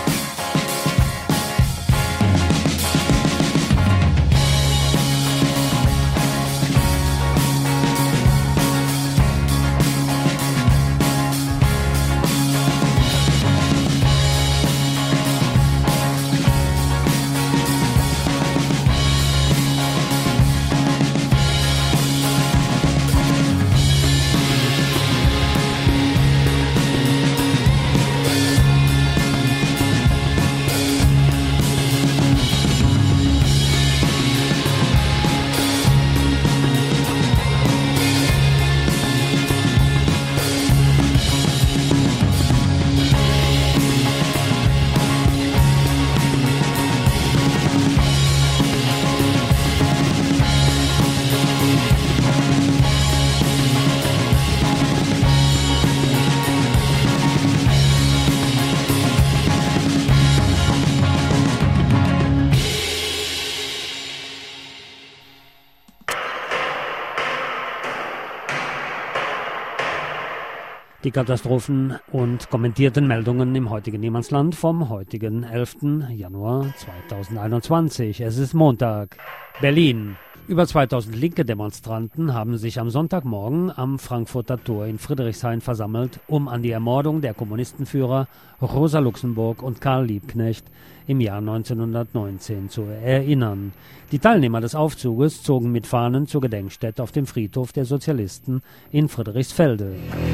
Die Katastrophen und kommentierten Meldungen im heutigen Niemandsland vom heutigen elften Januar zweitausendeinundzwanzig. Es ist Montag. Berlin. Über zweitausend linke Demonstranten haben sich am Sonntagmorgen am Frankfurter Tor in Friedrichshain versammelt, um an die Ermordung der Kommunistenführer Rosa Luxemburg und Karl Liebknecht im Jahr neunzehnhundertneunzehn zu erinnern. Die Teilnehmer des Aufzuges zogen mit Fahnen zur Gedenkstätte auf dem Friedhof der Sozialisten in Friedrichsfelde.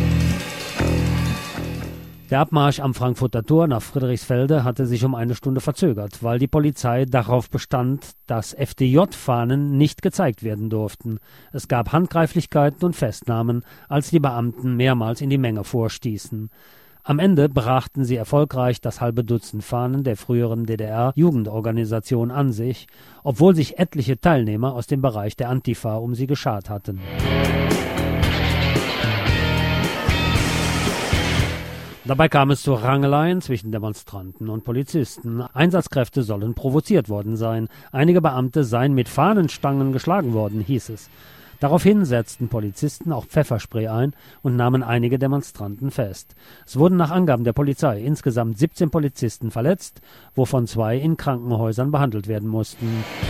Der Abmarsch am Frankfurter Tor nach Friedrichsfelde hatte sich um eine Stunde verzögert, weil die Polizei darauf bestand, dass F D J-Fahnen nicht gezeigt werden durften. Es gab Handgreiflichkeiten und Festnahmen, als die Beamten mehrmals in die Menge vorstießen. Am Ende brachten sie erfolgreich das halbe Dutzend Fahnen der früheren D D R-Jugendorganisation an sich, obwohl sich etliche Teilnehmer aus dem Bereich der Antifa um sie geschart hatten. Dabei kam es zu Rangeleien zwischen Demonstranten und Polizisten. Einsatzkräfte sollen provoziert worden sein. Einige Beamte seien mit Fahnenstangen geschlagen worden, hieß es. Daraufhin setzten Polizisten auch Pfefferspray ein und nahmen einige Demonstranten fest. Es wurden nach Angaben der Polizei insgesamt siebzehn Polizisten verletzt, wovon zwei in Krankenhäusern behandelt werden mussten.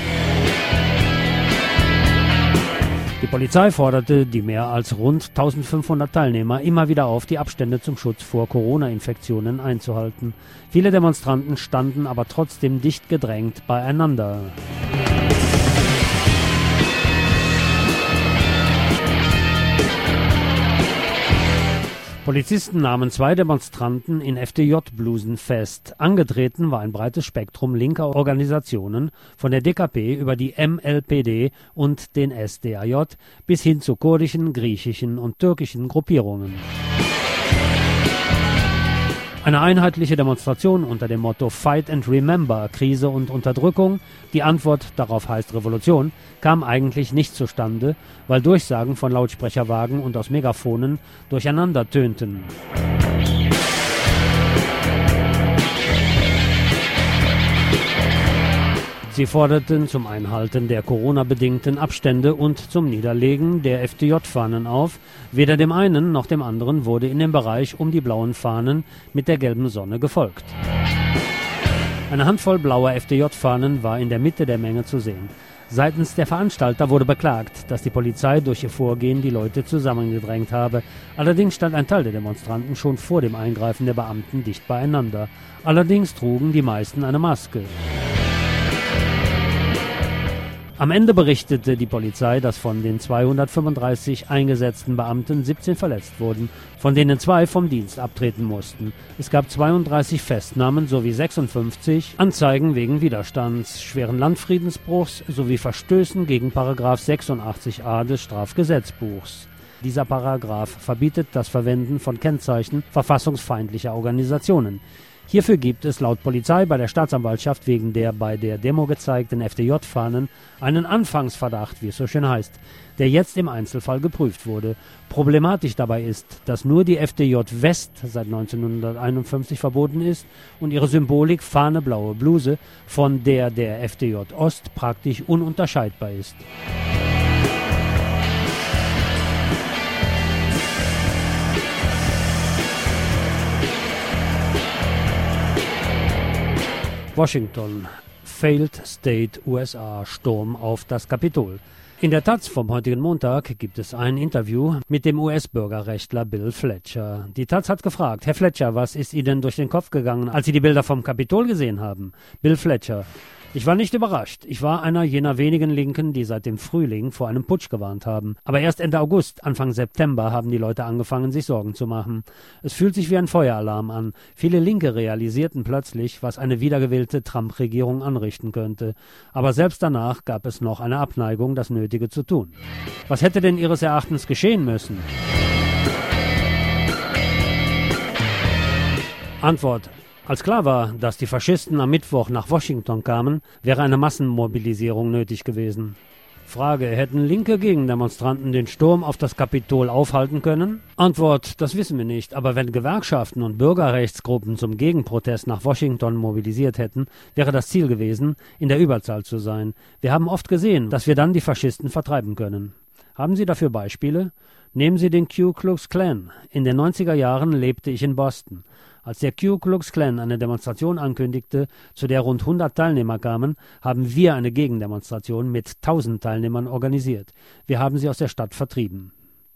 Die Polizei forderte die mehr als rund eintausendfünfhundert Teilnehmer immer wieder auf, die Abstände zum Schutz vor Corona-Infektionen einzuhalten. Viele Demonstranten standen aber trotzdem dicht gedrängt beieinander. Polizisten nahmen zwei Demonstranten in F D J-Blusen fest. Angetreten war ein breites Spektrum linker Organisationen, von der D K P über die M L P D und den S D A J bis hin zu kurdischen, griechischen und türkischen Gruppierungen. Eine einheitliche Demonstration unter dem Motto Fight and Remember, Krise und Unterdrückung, die Antwort darauf heißt Revolution, kam eigentlich nicht zustande, weil Durchsagen von Lautsprecherwagen und aus Megafonen durcheinander tönten. Sie forderten zum Einhalten der Corona-bedingten Abstände und zum Niederlegen der F D J-Fahnen auf. Weder dem einen noch dem anderen wurde in dem Bereich um die blauen Fahnen mit der gelben Sonne gefolgt. Eine Handvoll blauer F D J-Fahnen war in der Mitte der Menge zu sehen. Seitens der Veranstalter wurde beklagt, dass die Polizei durch ihr Vorgehen die Leute zusammengedrängt habe. Allerdings stand ein Teil der Demonstranten schon vor dem Eingreifen der Beamten dicht beieinander. Allerdings trugen die meisten eine Maske. Am Ende berichtete die Polizei, dass von den zweihundertfünfunddreißig eingesetzten Beamten siebzehn verletzt wurden, von denen zwei vom Dienst abtreten mussten. Es gab zweiunddreißig Festnahmen sowie sechsundfünfzig Anzeigen wegen Widerstands, schweren Landfriedensbruchs sowie Verstößen gegen Paragraph sechsundachtzig a des Strafgesetzbuchs. Dieser Paragraph verbietet das Verwenden von Kennzeichen verfassungsfeindlicher Organisationen. Hierfür gibt es laut Polizei bei der Staatsanwaltschaft wegen der bei der Demo gezeigten F D J-Fahnen einen Anfangsverdacht, wie es so schön heißt, der jetzt im Einzelfall geprüft wurde. Problematisch dabei ist, dass nur die F D J West seit neunzehnhunderteinundfünfzig verboten ist und ihre Symbolik Fahne blaue Bluse von der der F D J Ost praktisch ununterscheidbar ist. Washington. Failed State U S A. Sturm auf das Kapitol. In der Taz vom heutigen Montag gibt es ein Interview mit dem U S-Bürgerrechtler Bill Fletcher. Die Taz hat gefragt: Herr Fletcher, was ist Ihnen durch den Kopf gegangen, als Sie die Bilder vom Kapitol gesehen haben? Bill Fletcher: Ich war nicht überrascht. Ich war einer jener wenigen Linken, die seit dem Frühling vor einem Putsch gewarnt haben. Aber erst Ende August, Anfang September haben die Leute angefangen, sich Sorgen zu machen. Es fühlt sich wie ein Feueralarm an. Viele Linke realisierten plötzlich, was eine wiedergewählte Trump-Regierung anrichten könnte. Aber selbst danach gab es noch eine Abneigung, das Nötige zu tun. Was hätte denn Ihres Erachtens geschehen müssen? Antwort: Als klar war, dass die Faschisten am Mittwoch nach Washington kamen, wäre eine Massenmobilisierung nötig gewesen. Frage: Hätten linke Gegendemonstranten den Sturm auf das Kapitol aufhalten können? Antwort: Das wissen wir nicht, aber wenn Gewerkschaften und Bürgerrechtsgruppen zum Gegenprotest nach Washington mobilisiert hätten, wäre das Ziel gewesen, in der Überzahl zu sein. Wir haben oft gesehen, dass wir dann die Faschisten vertreiben können. Haben Sie dafür Beispiele? Nehmen Sie den Ku Klux Klan. In den neunziger Jahren lebte ich in Boston. Als der Ku Klux Klan eine Demonstration ankündigte, zu der rund hundert Teilnehmer kamen, haben wir eine Gegendemonstration mit tausend Teilnehmern organisiert. Wir haben sie aus der Stadt vertrieben.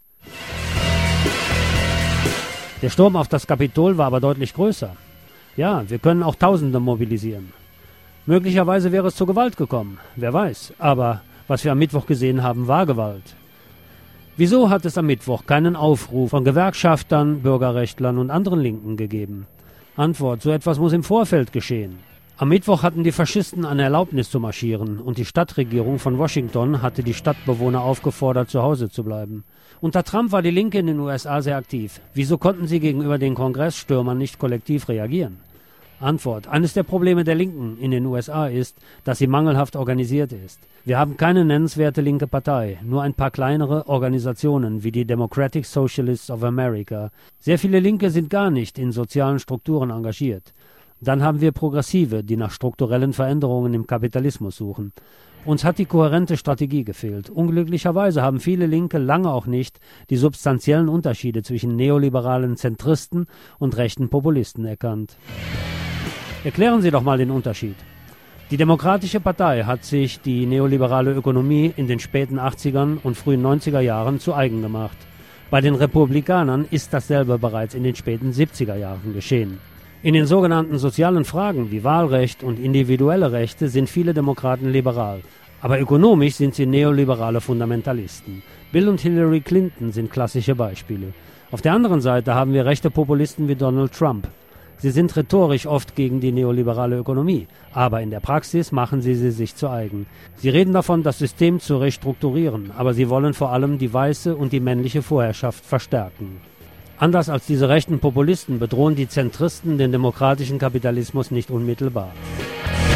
Der Sturm auf das Kapitol war aber deutlich größer. Ja, wir können auch Tausende mobilisieren. Möglicherweise wäre es zur Gewalt gekommen, wer weiß. Aber was wir am Mittwoch gesehen haben, war Gewalt. Wieso hat es am Mittwoch keinen Aufruf von Gewerkschaftern, Bürgerrechtlern und anderen Linken gegeben? Antwort: So etwas muss im Vorfeld geschehen. Am Mittwoch hatten die Faschisten eine Erlaubnis zu marschieren und die Stadtregierung von Washington hatte die Stadtbewohner aufgefordert, zu Hause zu bleiben. Unter Trump war die Linke in den U S A sehr aktiv. Wieso konnten sie gegenüber den Kongressstürmern nicht kollektiv reagieren? Antwort: Eines der Probleme der Linken in den U S A ist, dass sie mangelhaft organisiert ist. Wir haben keine nennenswerte linke Partei, nur ein paar kleinere Organisationen wie die Democratic Socialists of America. Sehr viele Linke sind gar nicht in sozialen Strukturen engagiert. Dann haben wir Progressive, die nach strukturellen Veränderungen im Kapitalismus suchen. Uns hat die kohärente Strategie gefehlt. Unglücklicherweise haben viele Linke lange auch nicht die substanziellen Unterschiede zwischen neoliberalen Zentristen und rechten Populisten erkannt. Erklären Sie doch mal den Unterschied. Die Demokratische Partei hat sich die neoliberale Ökonomie in den späten achtzigern und frühen neunziger Jahren zu eigen gemacht. Bei den Republikanern ist dasselbe bereits in den späten siebziger Jahren geschehen. In den sogenannten sozialen Fragen wie Wahlrecht und individuelle Rechte sind viele Demokraten liberal. Aber ökonomisch sind sie neoliberale Fundamentalisten. Bill und Hillary Clinton sind klassische Beispiele. Auf der anderen Seite haben wir rechte Populisten wie Donald Trump. Sie sind rhetorisch oft gegen die neoliberale Ökonomie, aber in der Praxis machen sie sie sich zu eigen. Sie reden davon, das System zu restrukturieren, aber sie wollen vor allem die weiße und die männliche Vorherrschaft verstärken. Anders als diese rechten Populisten bedrohen die Zentristen den demokratischen Kapitalismus nicht unmittelbar.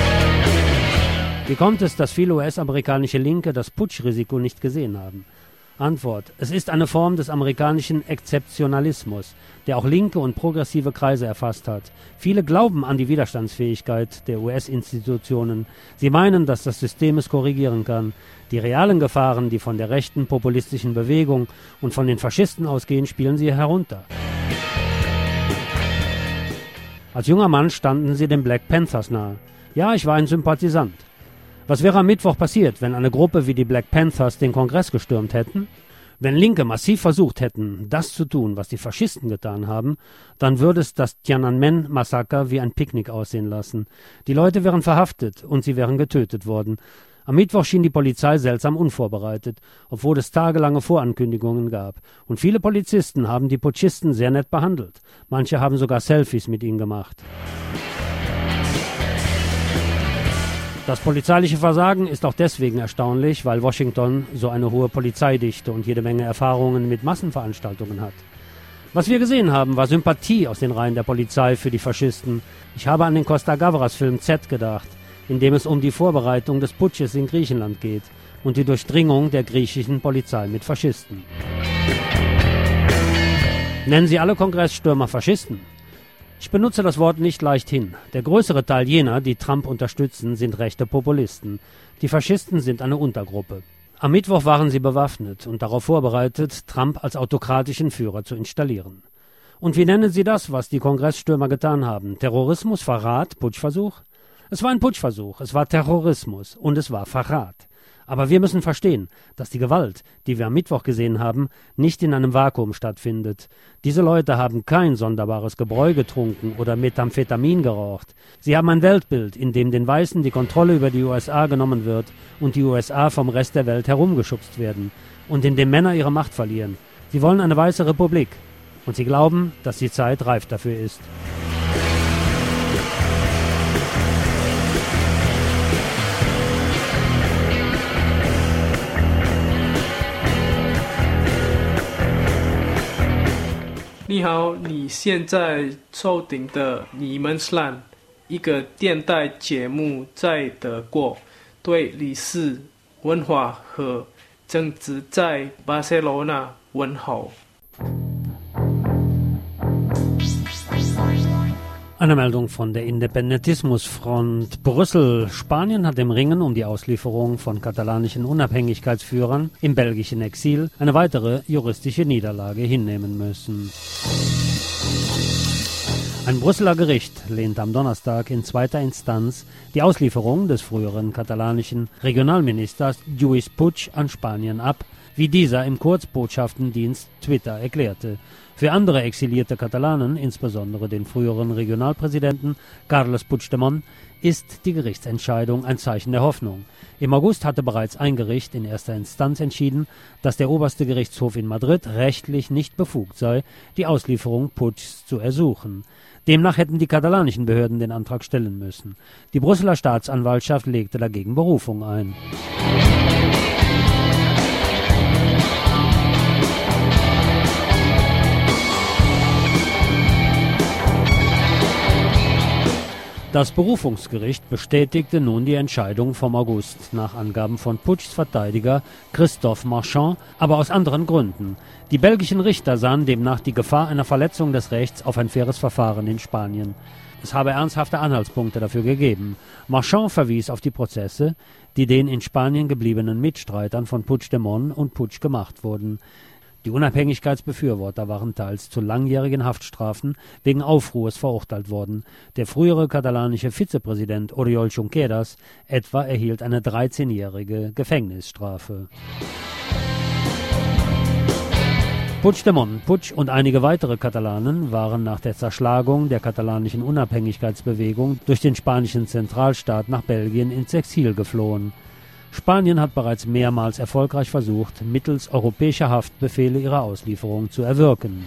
Wie kommt es, dass viele U S-amerikanische Linke das Putschrisiko nicht gesehen haben? Antwort: Es ist eine Form des amerikanischen Exzeptionalismus, der auch linke und progressive Kreise erfasst hat. Viele glauben an die Widerstandsfähigkeit der U S-Institutionen. Sie meinen, dass das System es korrigieren kann. Die realen Gefahren, die von der rechten populistischen Bewegung und von den Faschisten ausgehen, spielen sie herunter. Als junger Mann standen sie den Black Panthers nahe. Ja, ich war ein Sympathisant. Was wäre am Mittwoch passiert, wenn eine Gruppe wie die Black Panthers den Kongress gestürmt hätten? Wenn Linke massiv versucht hätten, das zu tun, was die Faschisten getan haben, dann würde es das Tiananmen-Massaker wie ein Picknick aussehen lassen. Die Leute wären verhaftet und sie wären getötet worden. Am Mittwoch schien die Polizei seltsam unvorbereitet, obwohl es tagelange Vorankündigungen gab. Und viele Polizisten haben die Putschisten sehr nett behandelt. Manche haben sogar Selfies mit ihnen gemacht. Das polizeiliche Versagen ist auch deswegen erstaunlich, weil Washington so eine hohe Polizeidichte und jede Menge Erfahrungen mit Massenveranstaltungen hat. Was wir gesehen haben, war Sympathie aus den Reihen der Polizei für die Faschisten. Ich habe an den Costa Gavras-Film Z gedacht, in dem es um die Vorbereitung des Putsches in Griechenland geht und die Durchdringung der griechischen Polizei mit Faschisten. Nennen Sie alle Kongressstürmer Faschisten? Ich benutze das Wort nicht leichthin. Der größere Teil jener, die Trump unterstützen, sind rechte Populisten. Die Faschisten sind eine Untergruppe. Am Mittwoch waren sie bewaffnet und darauf vorbereitet, Trump als autokratischen Führer zu installieren. Und wie nennen Sie das, was die Kongressstürmer getan haben? Terrorismus, Verrat, Putschversuch? Es war ein Putschversuch, es war Terrorismus und es war Verrat. Aber wir müssen verstehen, dass die Gewalt, die wir am Mittwoch gesehen haben, nicht in einem Vakuum stattfindet. Diese Leute haben kein sonderbares Gebräu getrunken oder Methamphetamin geraucht. Sie haben ein Weltbild, in dem den Weißen die Kontrolle über die U S A genommen wird und die U S A vom Rest der Welt herumgeschubst werden und in dem Männer ihre Macht verlieren. Sie wollen eine weiße Republik und sie glauben, dass die Zeit reif dafür ist. 你好，你现在收听的你们land一个电台节目，在德国对历史、文化和政治在巴塞罗那问候。 Eine Meldung von der Independentismusfront Brüssel. Spanien hat im Ringen um die Auslieferung von katalanischen Unabhängigkeitsführern im belgischen Exil eine weitere juristische Niederlage hinnehmen müssen. Ein Brüsseler Gericht lehnt am Donnerstag in zweiter Instanz die Auslieferung des früheren katalanischen Regionalministers Lluís Puig an Spanien ab, wie dieser im Kurzbotschaftendienst Twitter erklärte. Für andere exilierte Katalanen, insbesondere den früheren Regionalpräsidenten Carles Puigdemont, ist die Gerichtsentscheidung ein Zeichen der Hoffnung. Im August hatte bereits ein Gericht in erster Instanz entschieden, dass der oberste Gerichtshof in Madrid rechtlich nicht befugt sei, die Auslieferung Puigs zu ersuchen. Demnach hätten die katalanischen Behörden den Antrag stellen müssen. Die Brüsseler Staatsanwaltschaft legte dagegen Berufung ein. Das Berufungsgericht bestätigte nun die Entscheidung vom August nach Angaben von Puigs Verteidiger Christophe Marchand, aber aus anderen Gründen. Die belgischen Richter sahen demnach die Gefahr einer Verletzung des Rechts auf ein faires Verfahren in Spanien. Es habe ernsthafte Anhaltspunkte dafür gegeben. Marchand verwies auf die Prozesse, die den in Spanien gebliebenen Mitstreitern von Puigdemont und Puig gemacht wurden. Die Unabhängigkeitsbefürworter waren teils zu langjährigen Haftstrafen wegen Aufruhrs verurteilt worden. Der frühere katalanische Vizepräsident Oriol Junqueras etwa erhielt eine dreizehnjährige Gefängnisstrafe. Puigdemont, Puig und einige weitere Katalanen waren nach der Zerschlagung der katalanischen Unabhängigkeitsbewegung durch den spanischen Zentralstaat nach Belgien ins Exil geflohen. Spanien hat bereits mehrmals erfolgreich versucht, mittels europäischer Haftbefehle ihre Auslieferung zu erwirken.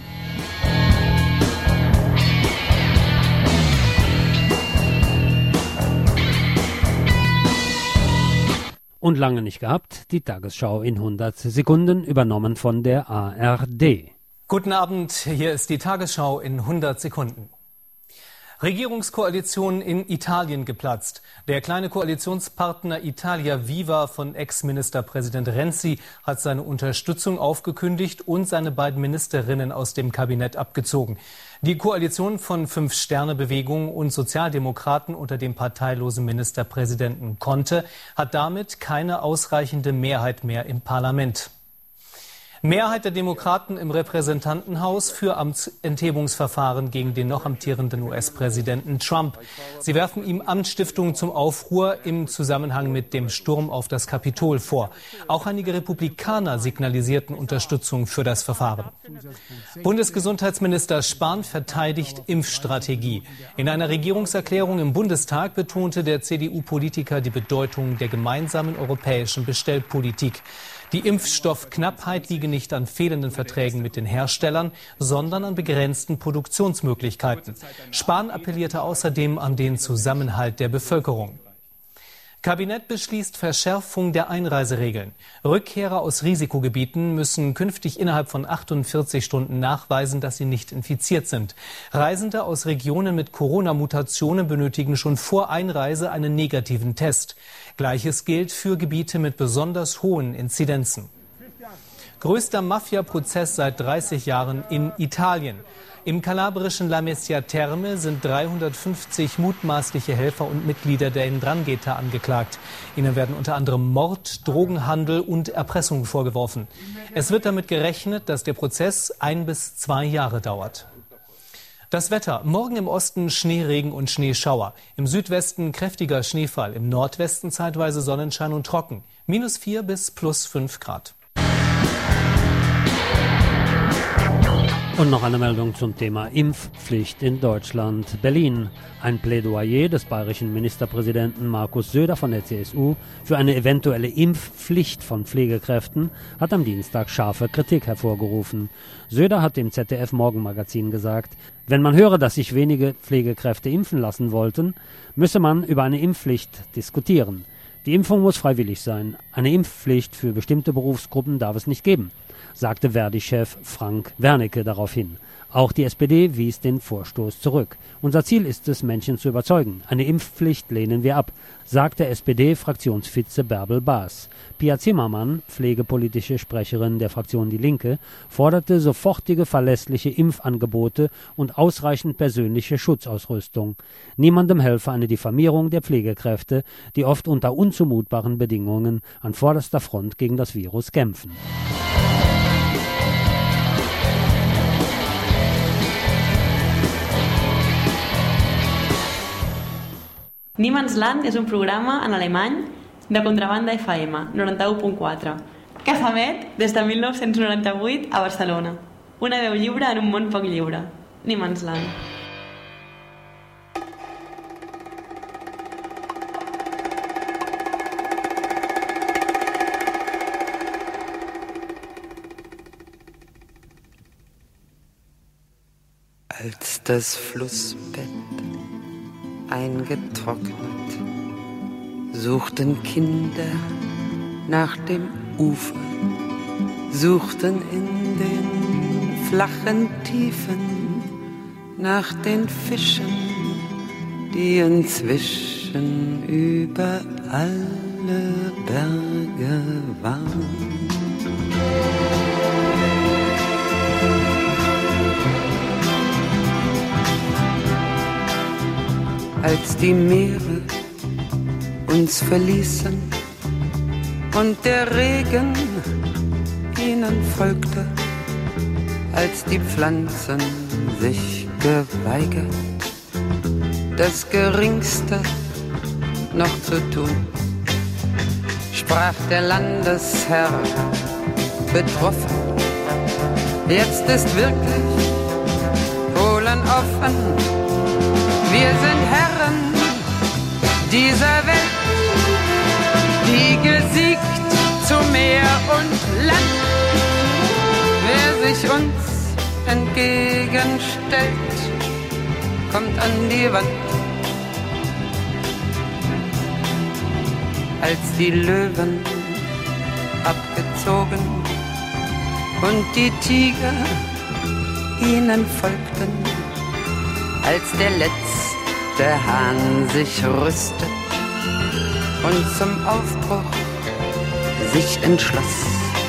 Und lange nicht gehabt, die Tagesschau in hundert Sekunden, übernommen von der A R D. Guten Abend, hier ist die Tagesschau in hundert Sekunden. Regierungskoalition in Italien geplatzt. Der kleine Koalitionspartner Italia Viva von Ex-Ministerpräsident Renzi hat seine Unterstützung aufgekündigt und seine beiden Ministerinnen aus dem Kabinett abgezogen. Die Koalition von Fünf-Sterne-Bewegung und Sozialdemokraten unter dem parteilosen Ministerpräsidenten Conte hat damit keine ausreichende Mehrheit mehr im Parlament. Mehrheit der Demokraten im Repräsentantenhaus für Amtsenthebungsverfahren gegen den noch amtierenden U S-Präsidenten Trump. Sie werfen ihm Amtsstiftung zum Aufruhr im Zusammenhang mit dem Sturm auf das Kapitol vor. Auch einige Republikaner signalisierten Unterstützung für das Verfahren. Bundesgesundheitsminister Spahn verteidigt Impfstrategie. In einer Regierungserklärung im Bundestag betonte der C D U-Politiker die Bedeutung der gemeinsamen europäischen Bestellpolitik. Die Impfstoffknappheit liege nicht an fehlenden Verträgen mit den Herstellern, sondern an begrenzten Produktionsmöglichkeiten. Spahn appellierte außerdem an den Zusammenhalt der Bevölkerung. Kabinett beschließt Verschärfung der Einreiseregeln. Rückkehrer aus Risikogebieten müssen künftig innerhalb von achtundvierzig Stunden nachweisen, dass sie nicht infiziert sind. Reisende aus Regionen mit Corona-Mutationen benötigen schon vor Einreise einen negativen Test. Gleiches gilt für Gebiete mit besonders hohen Inzidenzen. Größter Mafia-Prozess seit dreißig Jahren in Italien. Im kalabrischen Lamezia Terme sind dreihundertfünfzig mutmaßliche Helfer und Mitglieder der 'Ndrangheta angeklagt. Ihnen werden unter anderem Mord, Drogenhandel und Erpressung vorgeworfen. Es wird damit gerechnet, dass der Prozess ein bis zwei Jahre dauert. Das Wetter. Morgen im Osten Schneeregen und Schneeschauer. Im Südwesten kräftiger Schneefall. Im Nordwesten zeitweise Sonnenschein und trocken. minus vier bis plus fünf Grad. Und noch eine Meldung zum Thema Impfpflicht in Deutschland. Berlin. Ein Plädoyer des bayerischen Ministerpräsidenten Markus Söder von der C S U für eine eventuelle Impfpflicht von Pflegekräften hat am Dienstag scharfe Kritik hervorgerufen. Söder hat dem Z D F-Morgenmagazin gesagt, wenn man höre, dass sich wenige Pflegekräfte impfen lassen wollten, müsse man über eine Impfpflicht diskutieren. Die Impfung muss freiwillig sein. Eine Impfpflicht für bestimmte Berufsgruppen darf es nicht geben, sagte Verdi-Chef Frank Wernicke daraufhin. Auch die S P D wies den Vorstoß zurück. Unser Ziel ist es, Menschen zu überzeugen. Eine Impfpflicht lehnen wir ab, sagte S P D-Fraktionsvize Bärbel Baas. Pia Zimmermann, pflegepolitische Sprecherin der Fraktion Die Linke, forderte sofortige, verlässliche Impfangebote und ausreichend persönliche Schutzausrüstung. Niemandem helfe eine Diffamierung der Pflegekräfte, die oft unter unzumutbaren Bedingungen an vorderster Front gegen das Virus kämpfen. Niemandsland és un programa en alemany de Contrabanda F M, noranta-u punt quatre. Casamet, des de mil nou-cents noranta-vuit a Barcelona. Una veu lliure en un món poc lliure. Niemandsland. Als das Flussbett eingetrocknet, suchten Kinder nach dem Ufer, suchten in den flachen Tiefen nach den Fischen, die inzwischen über alle Berge waren. Als die Meere uns verließen und der Regen ihnen folgte, als die Pflanzen sich geweigert, das Geringste noch zu tun, sprach der Landesherr betroffen: Jetzt ist wirklich Polen offen. Wir sind Herren dieser Welt, die gesiegt zu Meer und Land. Wer sich uns entgegenstellt, kommt an die Wand. Als die Löwen abgezogen und die Tiger ihnen folgten, als der letzte der Hahn sich rüstet und zum Aufbruch sich entschloss,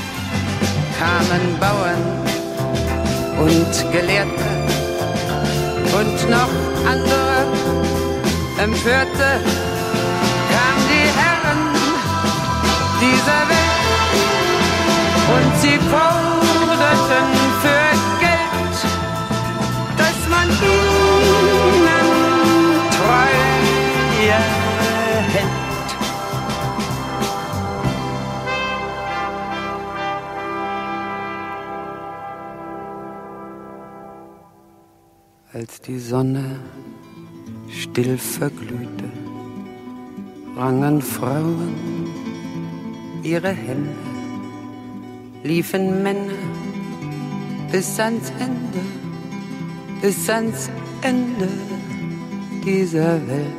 kamen Bauern und Gelehrte und noch andere Empörte, kamen die Herren dieser Welt und sie forderten für Geld, dass man ihnen Treue hält. Als die Sonne still verglühte, rangen Frauen ihre Hände, liefen Männer bis ans Ende, bis ans Ende dieser Welt.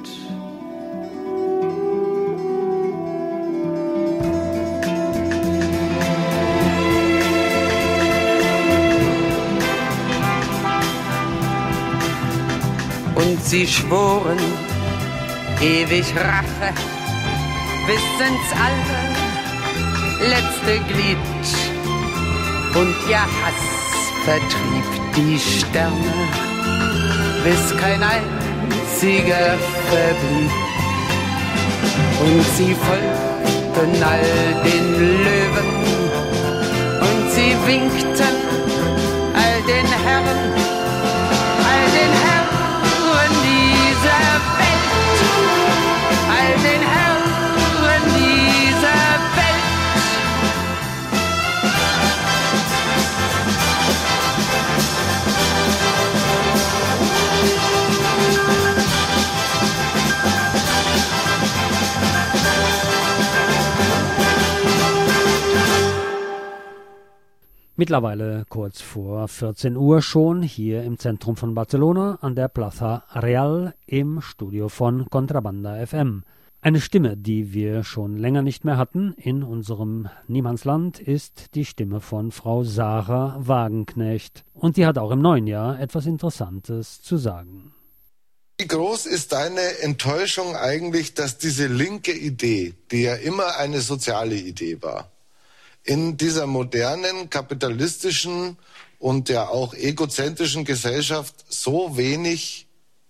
Und sie schworen ewig Rache bis ins allerletzte Glied. Und ihr Hass vertrieb die Sterne, bis kein einziger verblieb. Und sie folgten all den Löwen und sie winkten all den Herren, all den Herren dieser Welt, all den Herren dieser Welt. Mittlerweile kurz vor vierzehn Uhr schon hier im Zentrum von Barcelona an der Plaza Real im Studio von Contrabanda F M. Eine Stimme, die wir schon länger nicht mehr hatten in unserem Niemandsland, ist die Stimme von Frau Sarah Wagenknecht. Und die hat auch im neuen Jahr etwas Interessantes zu sagen. Wie groß ist deine Enttäuschung eigentlich, dass diese linke Idee, die ja immer eine soziale Idee war, in dieser modernen, kapitalistischen und ja auch egozentrischen Gesellschaft so wenig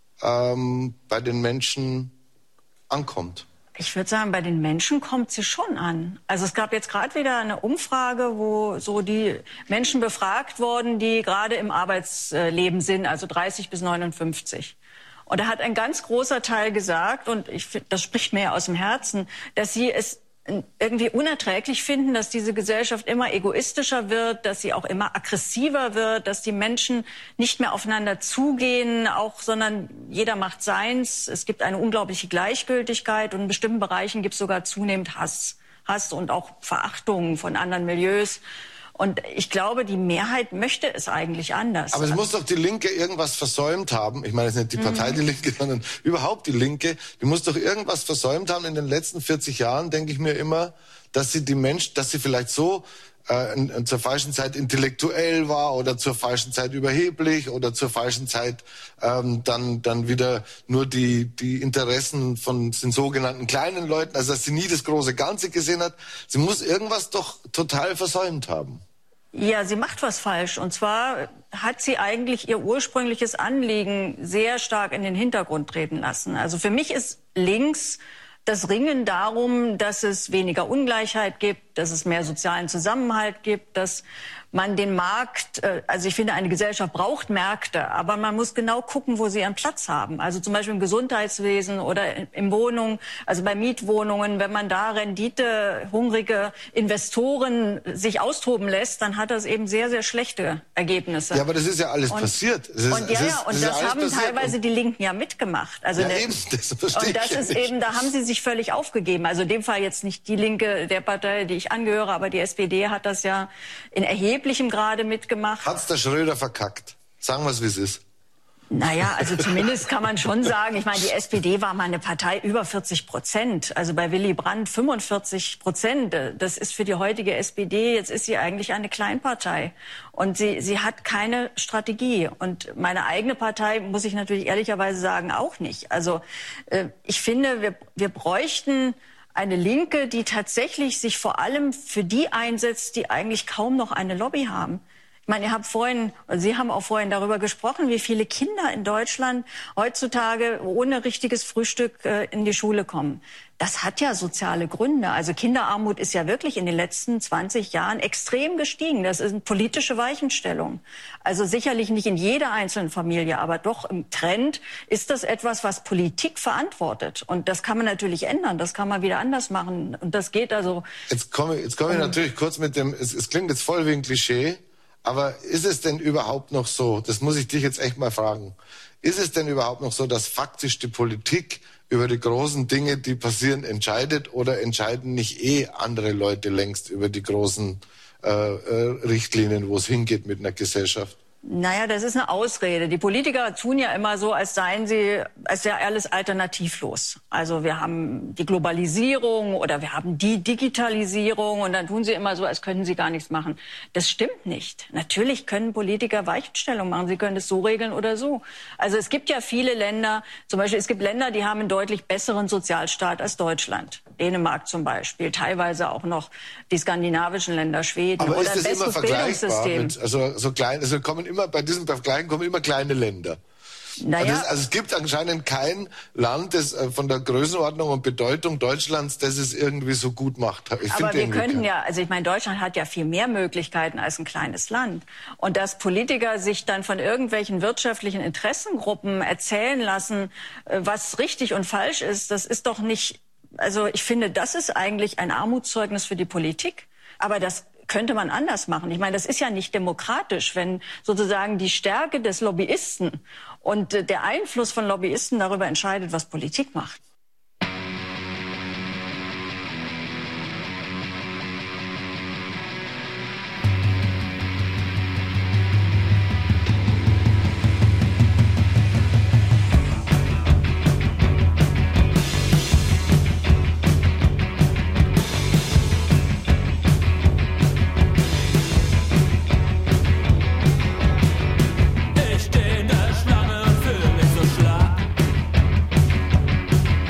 ähm, bei den Menschen ankommt? Ich würde sagen, bei den Menschen kommt sie schon an. Also es gab jetzt gerade wieder eine Umfrage, wo so die Menschen befragt wurden, die gerade im Arbeitsleben sind, also dreißig bis neunundfünfzig. Und da hat ein ganz großer Teil gesagt, und ich find, das spricht mir ja aus dem Herzen, dass sie es irgendwie unerträglich finden, dass diese Gesellschaft immer egoistischer wird, dass sie auch immer aggressiver wird, dass die Menschen nicht mehr aufeinander zugehen, auch, sondern jeder macht seins. Es gibt eine unglaubliche Gleichgültigkeit und in bestimmten Bereichen gibt es sogar zunehmend Hass, Hass und auch Verachtung von anderen Milieus. Und ich glaube, die Mehrheit möchte es eigentlich anders. Aber es muss doch die Linke irgendwas versäumt haben. Ich meine, es ist nicht die Partei, die Linke, sondern überhaupt die Linke. Die muss doch irgendwas versäumt haben in den letzten vierzig Jahren, denke ich mir immer, dass sie die Menschen, dass sie vielleicht so äh, zur falschen Zeit intellektuell war oder zur falschen Zeit überheblich oder zur falschen Zeit ähm, dann dann wieder nur die die Interessen von den sogenannten kleinen Leuten, also dass sie nie das große Ganze gesehen hat. Sie muss irgendwas doch total versäumt haben. Ja, sie macht was falsch. Und zwar hat sie eigentlich ihr ursprüngliches Anliegen sehr stark in den Hintergrund treten lassen. Also für mich ist links das Ringen darum, dass es weniger Ungleichheit gibt, dass es mehr sozialen Zusammenhalt gibt, dass man den Markt, also ich finde, eine Gesellschaft braucht Märkte, aber man muss genau gucken, wo sie ihren Platz haben. Also zum Beispiel im Gesundheitswesen oder in Wohnungen, also bei Mietwohnungen, wenn man da renditehungrige Investoren sich austoben lässt, dann hat das eben sehr, sehr schlechte Ergebnisse. Ja, aber das ist ja alles und, passiert. Das ist, und ja, das, ist, ja, und das, das, das haben passiert. teilweise und die Linken ja mitgemacht. Also ja, der, eben, das verstehe und das ich ja ist nicht. eben, da haben sie sich völlig aufgegeben. Also in dem Fall jetzt nicht die Linke der Partei, die ich angehöre, aber die S P D hat das ja in erheblichem Grade mitgemacht. Hat's der Schröder verkackt? Sagen wir es, wie es ist. Naja, also zumindest kann man schon sagen, ich meine, die S P D war mal eine Partei über vierzig Prozent. Also bei Willy Brandt fünfundvierzig Prozent. Das ist für die heutige S P D, jetzt ist sie eigentlich eine Kleinpartei. Und sie, sie hat keine Strategie. Und meine eigene Partei, muss ich natürlich ehrlicherweise sagen, auch nicht. Also äh, ich finde, wir, wir bräuchten eine Linke, die tatsächlich sich vor allem für die einsetzt, die eigentlich kaum noch eine Lobby haben. Ich meine, ihr habt vorhin, Sie haben auch vorhin darüber gesprochen, wie viele Kinder in Deutschland heutzutage ohne richtiges Frühstück äh, in die Schule kommen. Das hat ja soziale Gründe. Also Kinderarmut ist ja wirklich in den letzten zwanzig Jahren extrem gestiegen. Das ist eine politische Weichenstellung. Also sicherlich nicht in jeder einzelnen Familie, aber doch im Trend ist das etwas, was Politik verantwortet. Und das kann man natürlich ändern. Das kann man wieder anders machen. Und das geht also. Jetzt komme, jetzt komme ich natürlich kurz mit dem, es, es klingt jetzt voll wie ein Klischee. Aber ist es denn überhaupt noch so, das muss ich dich jetzt echt mal fragen, ist es denn überhaupt noch so, dass faktisch die Politik über die großen Dinge, die passieren, entscheidet, oder entscheiden nicht eh andere Leute längst über die großen äh, äh, Richtlinien, wo es hingeht mit einer Gesellschaft? Naja, das ist eine Ausrede. Die Politiker tun ja immer so, als seien sie, als wäre alles alternativlos. Also wir haben die Globalisierung oder wir haben die Digitalisierung und dann tun sie immer so, als könnten sie gar nichts machen. Das stimmt nicht. Natürlich können Politiker Weichenstellung machen. Sie können es so regeln oder so. Also es gibt ja viele Länder, zum Beispiel es gibt Länder, die haben einen deutlich besseren Sozialstaat als Deutschland. Dänemark zum Beispiel, teilweise auch noch die skandinavischen Länder, Schweden. Aber oder ist das ein immer besseres vergleichbar Bildungssystem. mit, also so klein, also kommen immer bei diesem Vergleichen kommen immer kleine Länder. Naja. Also, es, also es gibt anscheinend kein Land, das äh, von der Größenordnung und Bedeutung Deutschlands, das es irgendwie so gut macht. Ich Aber wir könnten kein... ja, also ich meine, Deutschland hat ja viel mehr Möglichkeiten als ein kleines Land. Und dass Politiker sich dann von irgendwelchen wirtschaftlichen Interessengruppen erzählen lassen, was richtig und falsch ist, das ist doch nicht, also ich finde, das ist eigentlich ein Armutszeugnis für die Politik. Aber das könnte man anders machen. Ich meine, das ist ja nicht demokratisch, wenn sozusagen die Stärke des Lobbyisten und äh, der Einfluss von Lobbyisten darüber entscheidet, was Politik macht. Ich steh in der Schlange und fühl mich so schlapp.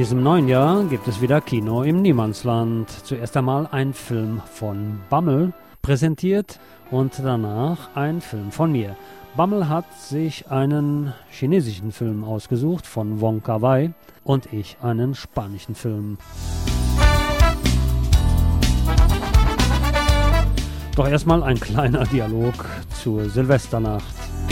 diesem neuen Jahr gibt es wieder Kino im Niemandsland. Zuerst einmal ein Film von Bammel präsentiert und danach ein Film von mir. Bammel hat sich einen chinesischen Film ausgesucht von Wong Kar-wai und ich einen spanischen Film. Doch erstmal ein kleiner Dialog zur Silvesternacht.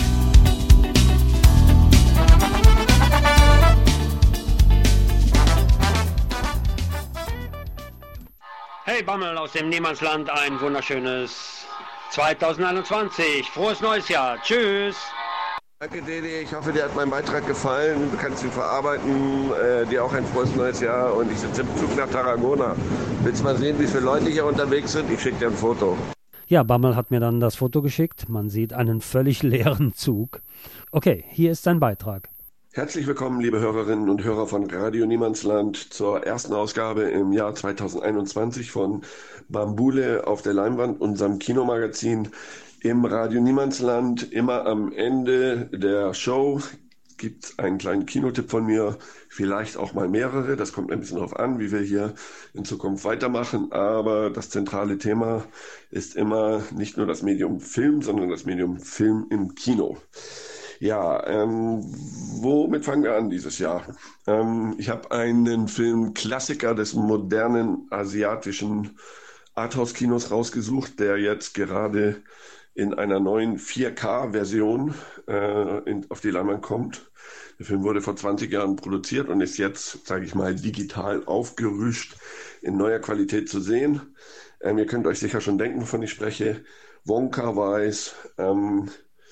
Hey Bammel aus dem Niemandsland, ein wunderschönes zwanzig einundzwanzig. Frohes neues Jahr. Tschüss. Danke, Dede. Ich hoffe, dir hat mein Beitrag gefallen. Du kannst ihn verarbeiten. Äh, dir auch ein frohes neues Jahr. Und ich sitze im Zug nach Tarragona. Willst mal sehen, wie viele Leute hier unterwegs sind? Ich schicke dir ein Foto. Ja, Bammel hat mir dann das Foto geschickt. Man sieht einen völlig leeren Zug. Okay, hier ist sein Beitrag. Herzlich willkommen, liebe Hörerinnen und Hörer von Radio Niemandsland, zur ersten Ausgabe im Jahr zwanzig einundzwanzig von Bambule auf der Leinwand, unserem Kinomagazin im Radio Niemandsland. Immer am Ende der Show gibt es einen kleinen Kinotipp von mir, vielleicht auch mal mehrere. Das kommt ein bisschen darauf an, wie wir hier in Zukunft weitermachen. Aber das zentrale Thema ist immer nicht nur das Medium Film, sondern das Medium Film im Kino. Ja, ähm, womit fangen wir an dieses Jahr? Ähm, ich habe einen Film Klassiker des modernen asiatischen Arthouse-Kinos rausgesucht, der jetzt gerade in einer neuen vier K-Version äh, in, auf die Leinwand kommt. Der Film wurde vor zwanzig Jahren produziert und ist jetzt, sage ich mal, digital aufgerüscht in neuer Qualität zu sehen. Ähm, ihr könnt euch sicher schon denken, wovon ich spreche. Wong Kar-wais ähm,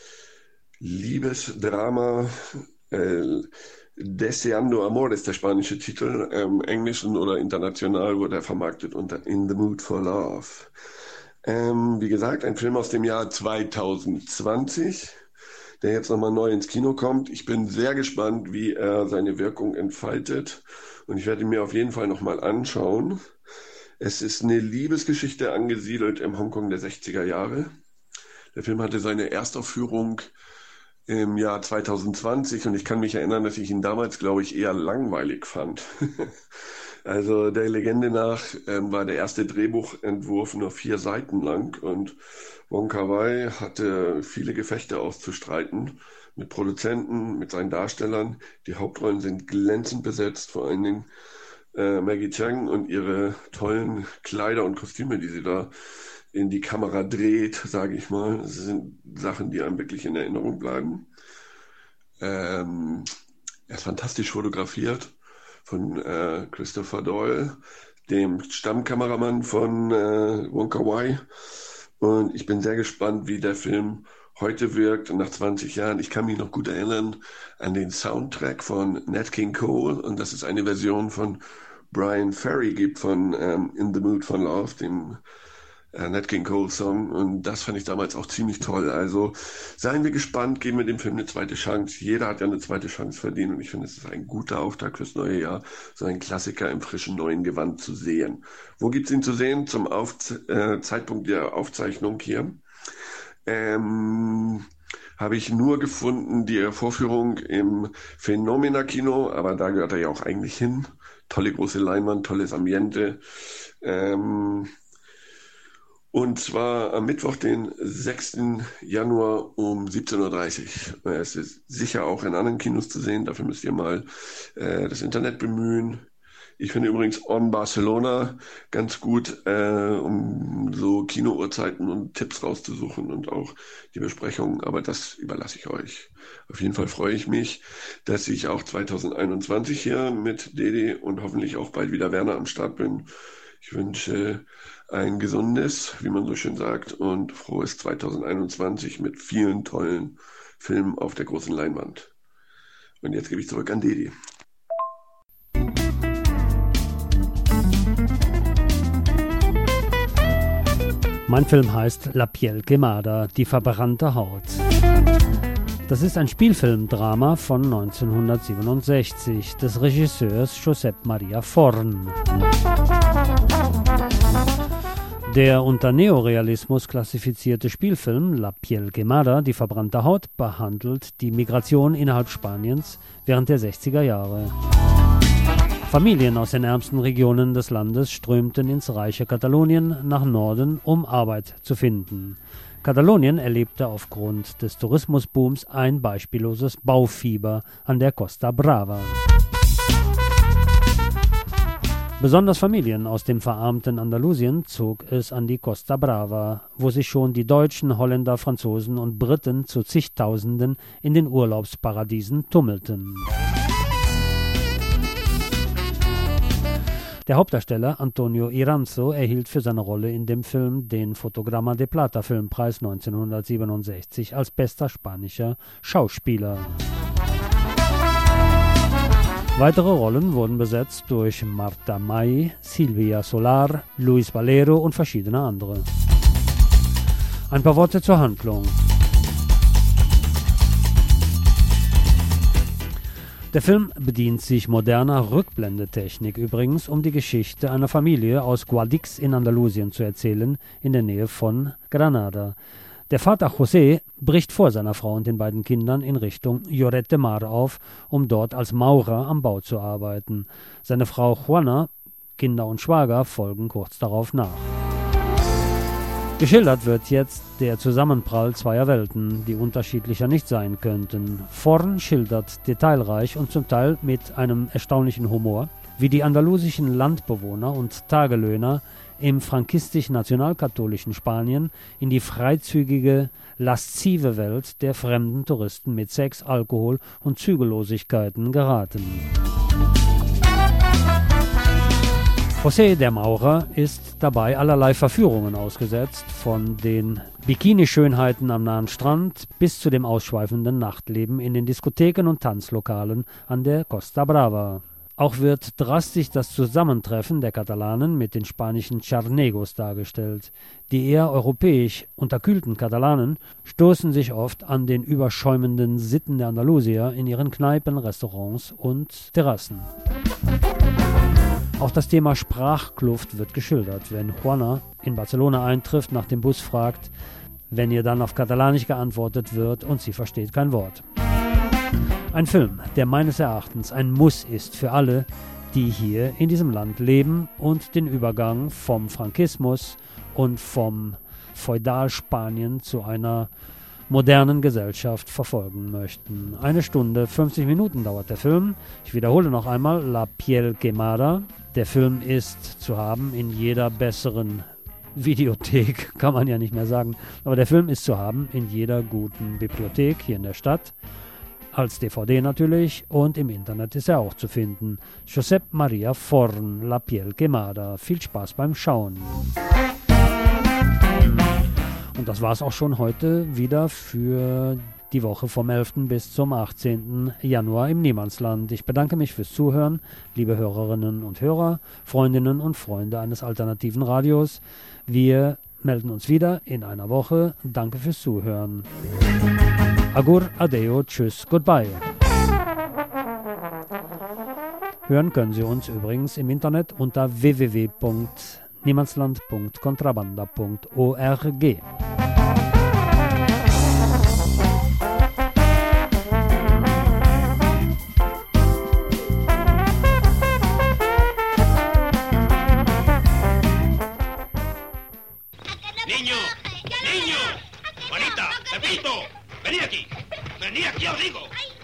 Liebesdrama, äh, Deseando Amor ist der spanische Titel, im Englischen oder international wurde er vermarktet unter In the Mood for Love. Ähm, wie gesagt, ein Film aus dem Jahr zwanzig zwanzig, der jetzt nochmal neu ins Kino kommt. Ich bin sehr gespannt, wie er seine Wirkung entfaltet und ich werde ihn mir auf jeden Fall nochmal anschauen. Es ist eine Liebesgeschichte angesiedelt im Hongkong der sechziger Jahre. Der Film hatte seine Erstaufführung im Jahr zwanzig zwanzig und ich kann mich erinnern, dass ich ihn damals, glaube ich, eher langweilig fand. Also der Legende nach ähm, war der erste Drehbuchentwurf nur vier Seiten lang und Wong Kar-wai hatte viele Gefechte auszustreiten mit Produzenten, mit seinen Darstellern. Die Hauptrollen sind glänzend besetzt, vor allen Dingen äh, Maggie Cheung und ihre tollen Kleider und Kostüme, die sie da in die Kamera dreht, sage ich mal. Das sind Sachen, die einem wirklich in Erinnerung bleiben. Ähm, er ist fantastisch fotografiert von äh, Christopher Doyle, dem Stammkameramann von äh, Wong Kar-wai. Und ich bin sehr gespannt, wie der Film heute wirkt nach zwanzig Jahren. Ich kann mich noch gut erinnern an den Soundtrack von Nat King Cole. Und das ist eine Version von Brian Ferry gibt von ähm, In the Mood for Love, dem Uh, Nat King Cole Song, und das fand ich damals auch ziemlich toll. Also seien wir gespannt, geben wir dem Film eine zweite Chance. Jeder hat ja eine zweite Chance verdient und ich finde, es ist ein guter Auftakt fürs neue Jahr, so einen Klassiker im frischen neuen Gewand zu sehen. Wo gibt's ihn zu sehen? Zum Aufze- äh, Zeitpunkt der Aufzeichnung hier ähm, habe ich nur gefunden die Vorführung im Phenomena Kino, aber da gehört er ja auch eigentlich hin. Tolle große Leinwand, tolles Ambiente. Ähm, Und zwar am Mittwoch, den sechsten Januar um siebzehn Uhr dreißig. Es ist sicher auch in anderen Kinos zu sehen. Dafür müsst ihr mal äh, das Internet bemühen. Ich finde übrigens On Barcelona ganz gut, äh, um so Kinouhrzeiten und Tipps rauszusuchen und auch die Besprechungen. Aber das überlasse ich euch. Auf jeden Fall freue ich mich, dass ich auch zwanzig einundzwanzig hier mit Dede und hoffentlich auch bald wieder Werner am Start bin. Ich wünsche ein gesundes, wie man so schön sagt, und frohes zwanzig einundzwanzig mit vielen tollen Filmen auf der großen Leinwand. Und jetzt gebe ich zurück an Dede. Mein Film heißt La Piel Quemada, die verbrannte Haut. Das ist ein Spielfilmdrama von neunzehnhundertsiebenundsechzig des Regisseurs Josep Maria Forn. Der unter Neorealismus klassifizierte Spielfilm La Piel Quemada, die verbrannte Haut, behandelt die Migration innerhalb Spaniens während der sechziger Jahre. Familien aus den ärmsten Regionen des Landes strömten ins reiche Katalonien nach Norden, um Arbeit zu finden. Katalonien erlebte aufgrund des Tourismusbooms ein beispielloses Baufieber an der Costa Brava. Besonders Familien aus dem verarmten Andalusien zog es an die Costa Brava, wo sich schon die Deutschen, Holländer, Franzosen und Briten zu zigtausenden in den Urlaubsparadiesen tummelten. Der Hauptdarsteller Antonio Iranzo erhielt für seine Rolle in dem Film den Fotograma de Plata Filmpreis neunzehnhundertsiebenundsechzig als bester spanischer Schauspieler. Weitere Rollen wurden besetzt durch Marta May, Silvia Solar, Luis Valero und verschiedene andere. Ein paar Worte zur Handlung. Der Film bedient sich moderner Rückblendetechnik übrigens, um die Geschichte einer Familie aus Guadix in Andalusien zu erzählen, in der Nähe von Granada. Der Vater José bricht vor seiner Frau und den beiden Kindern in Richtung Lloret de Mar auf, um dort als Maurer am Bau zu arbeiten. Seine Frau Juana, Kinder und Schwager folgen kurz darauf nach. Geschildert wird jetzt der Zusammenprall zweier Welten, die unterschiedlicher nicht sein könnten. Forn schildert detailreich und zum Teil mit einem erstaunlichen Humor, wie die andalusischen Landbewohner und Tagelöhner im frankistisch-nationalkatholischen Spanien in die freizügige, laszive Welt der fremden Touristen mit Sex, Alkohol und Zügellosigkeiten geraten. José, der Maurer, ist dabei allerlei Verführungen ausgesetzt, von den Bikini-Schönheiten am nahen Strand bis zu dem ausschweifenden Nachtleben in den Diskotheken und Tanzlokalen an der Costa Brava. Auch wird drastisch das Zusammentreffen der Katalanen mit den spanischen Charnegos dargestellt. Die eher europäisch unterkühlten Katalanen stoßen sich oft an den überschäumenden Sitten der Andalusier in ihren Kneipen, Restaurants und Terrassen. Auch das Thema Sprachkluft wird geschildert, wenn Juana in Barcelona eintrifft, nach dem Bus fragt, wenn ihr dann auf Katalanisch geantwortet wird und sie versteht kein Wort. Ein Film, der meines Erachtens ein Muss ist für alle, die hier in diesem Land leben und den Übergang vom Frankismus und vom Feudalspanien zu einer modernen Gesellschaft verfolgen möchten. Eine Stunde, fünfzig Minuten dauert der Film. Ich wiederhole noch einmal, La Piel Quemada. Der Film ist zu haben in jeder besseren Videothek, kann man ja nicht mehr sagen, aber der Film ist zu haben in jeder guten Bibliothek hier in der Stadt. Als D V D natürlich, und im Internet ist er auch zu finden. Josep Maria Forn, La Piel Quemada. Viel Spaß beim Schauen. Und das war es auch schon heute wieder für die Woche vom elften bis zum achtzehnten Januar im Niemandsland. Ich bedanke mich fürs Zuhören, liebe Hörerinnen und Hörer, Freundinnen und Freunde eines alternativen Radios. Wir melden uns wieder in einer Woche. Danke fürs Zuhören. Agur, adeo, tschüss, goodbye. Hören können Sie uns übrigens im Internet unter w w w punkt niemandsland punkt contrabanda punkt org. Niño, niño, Juanita, Pepito, venid aquí, venid aquí os digo.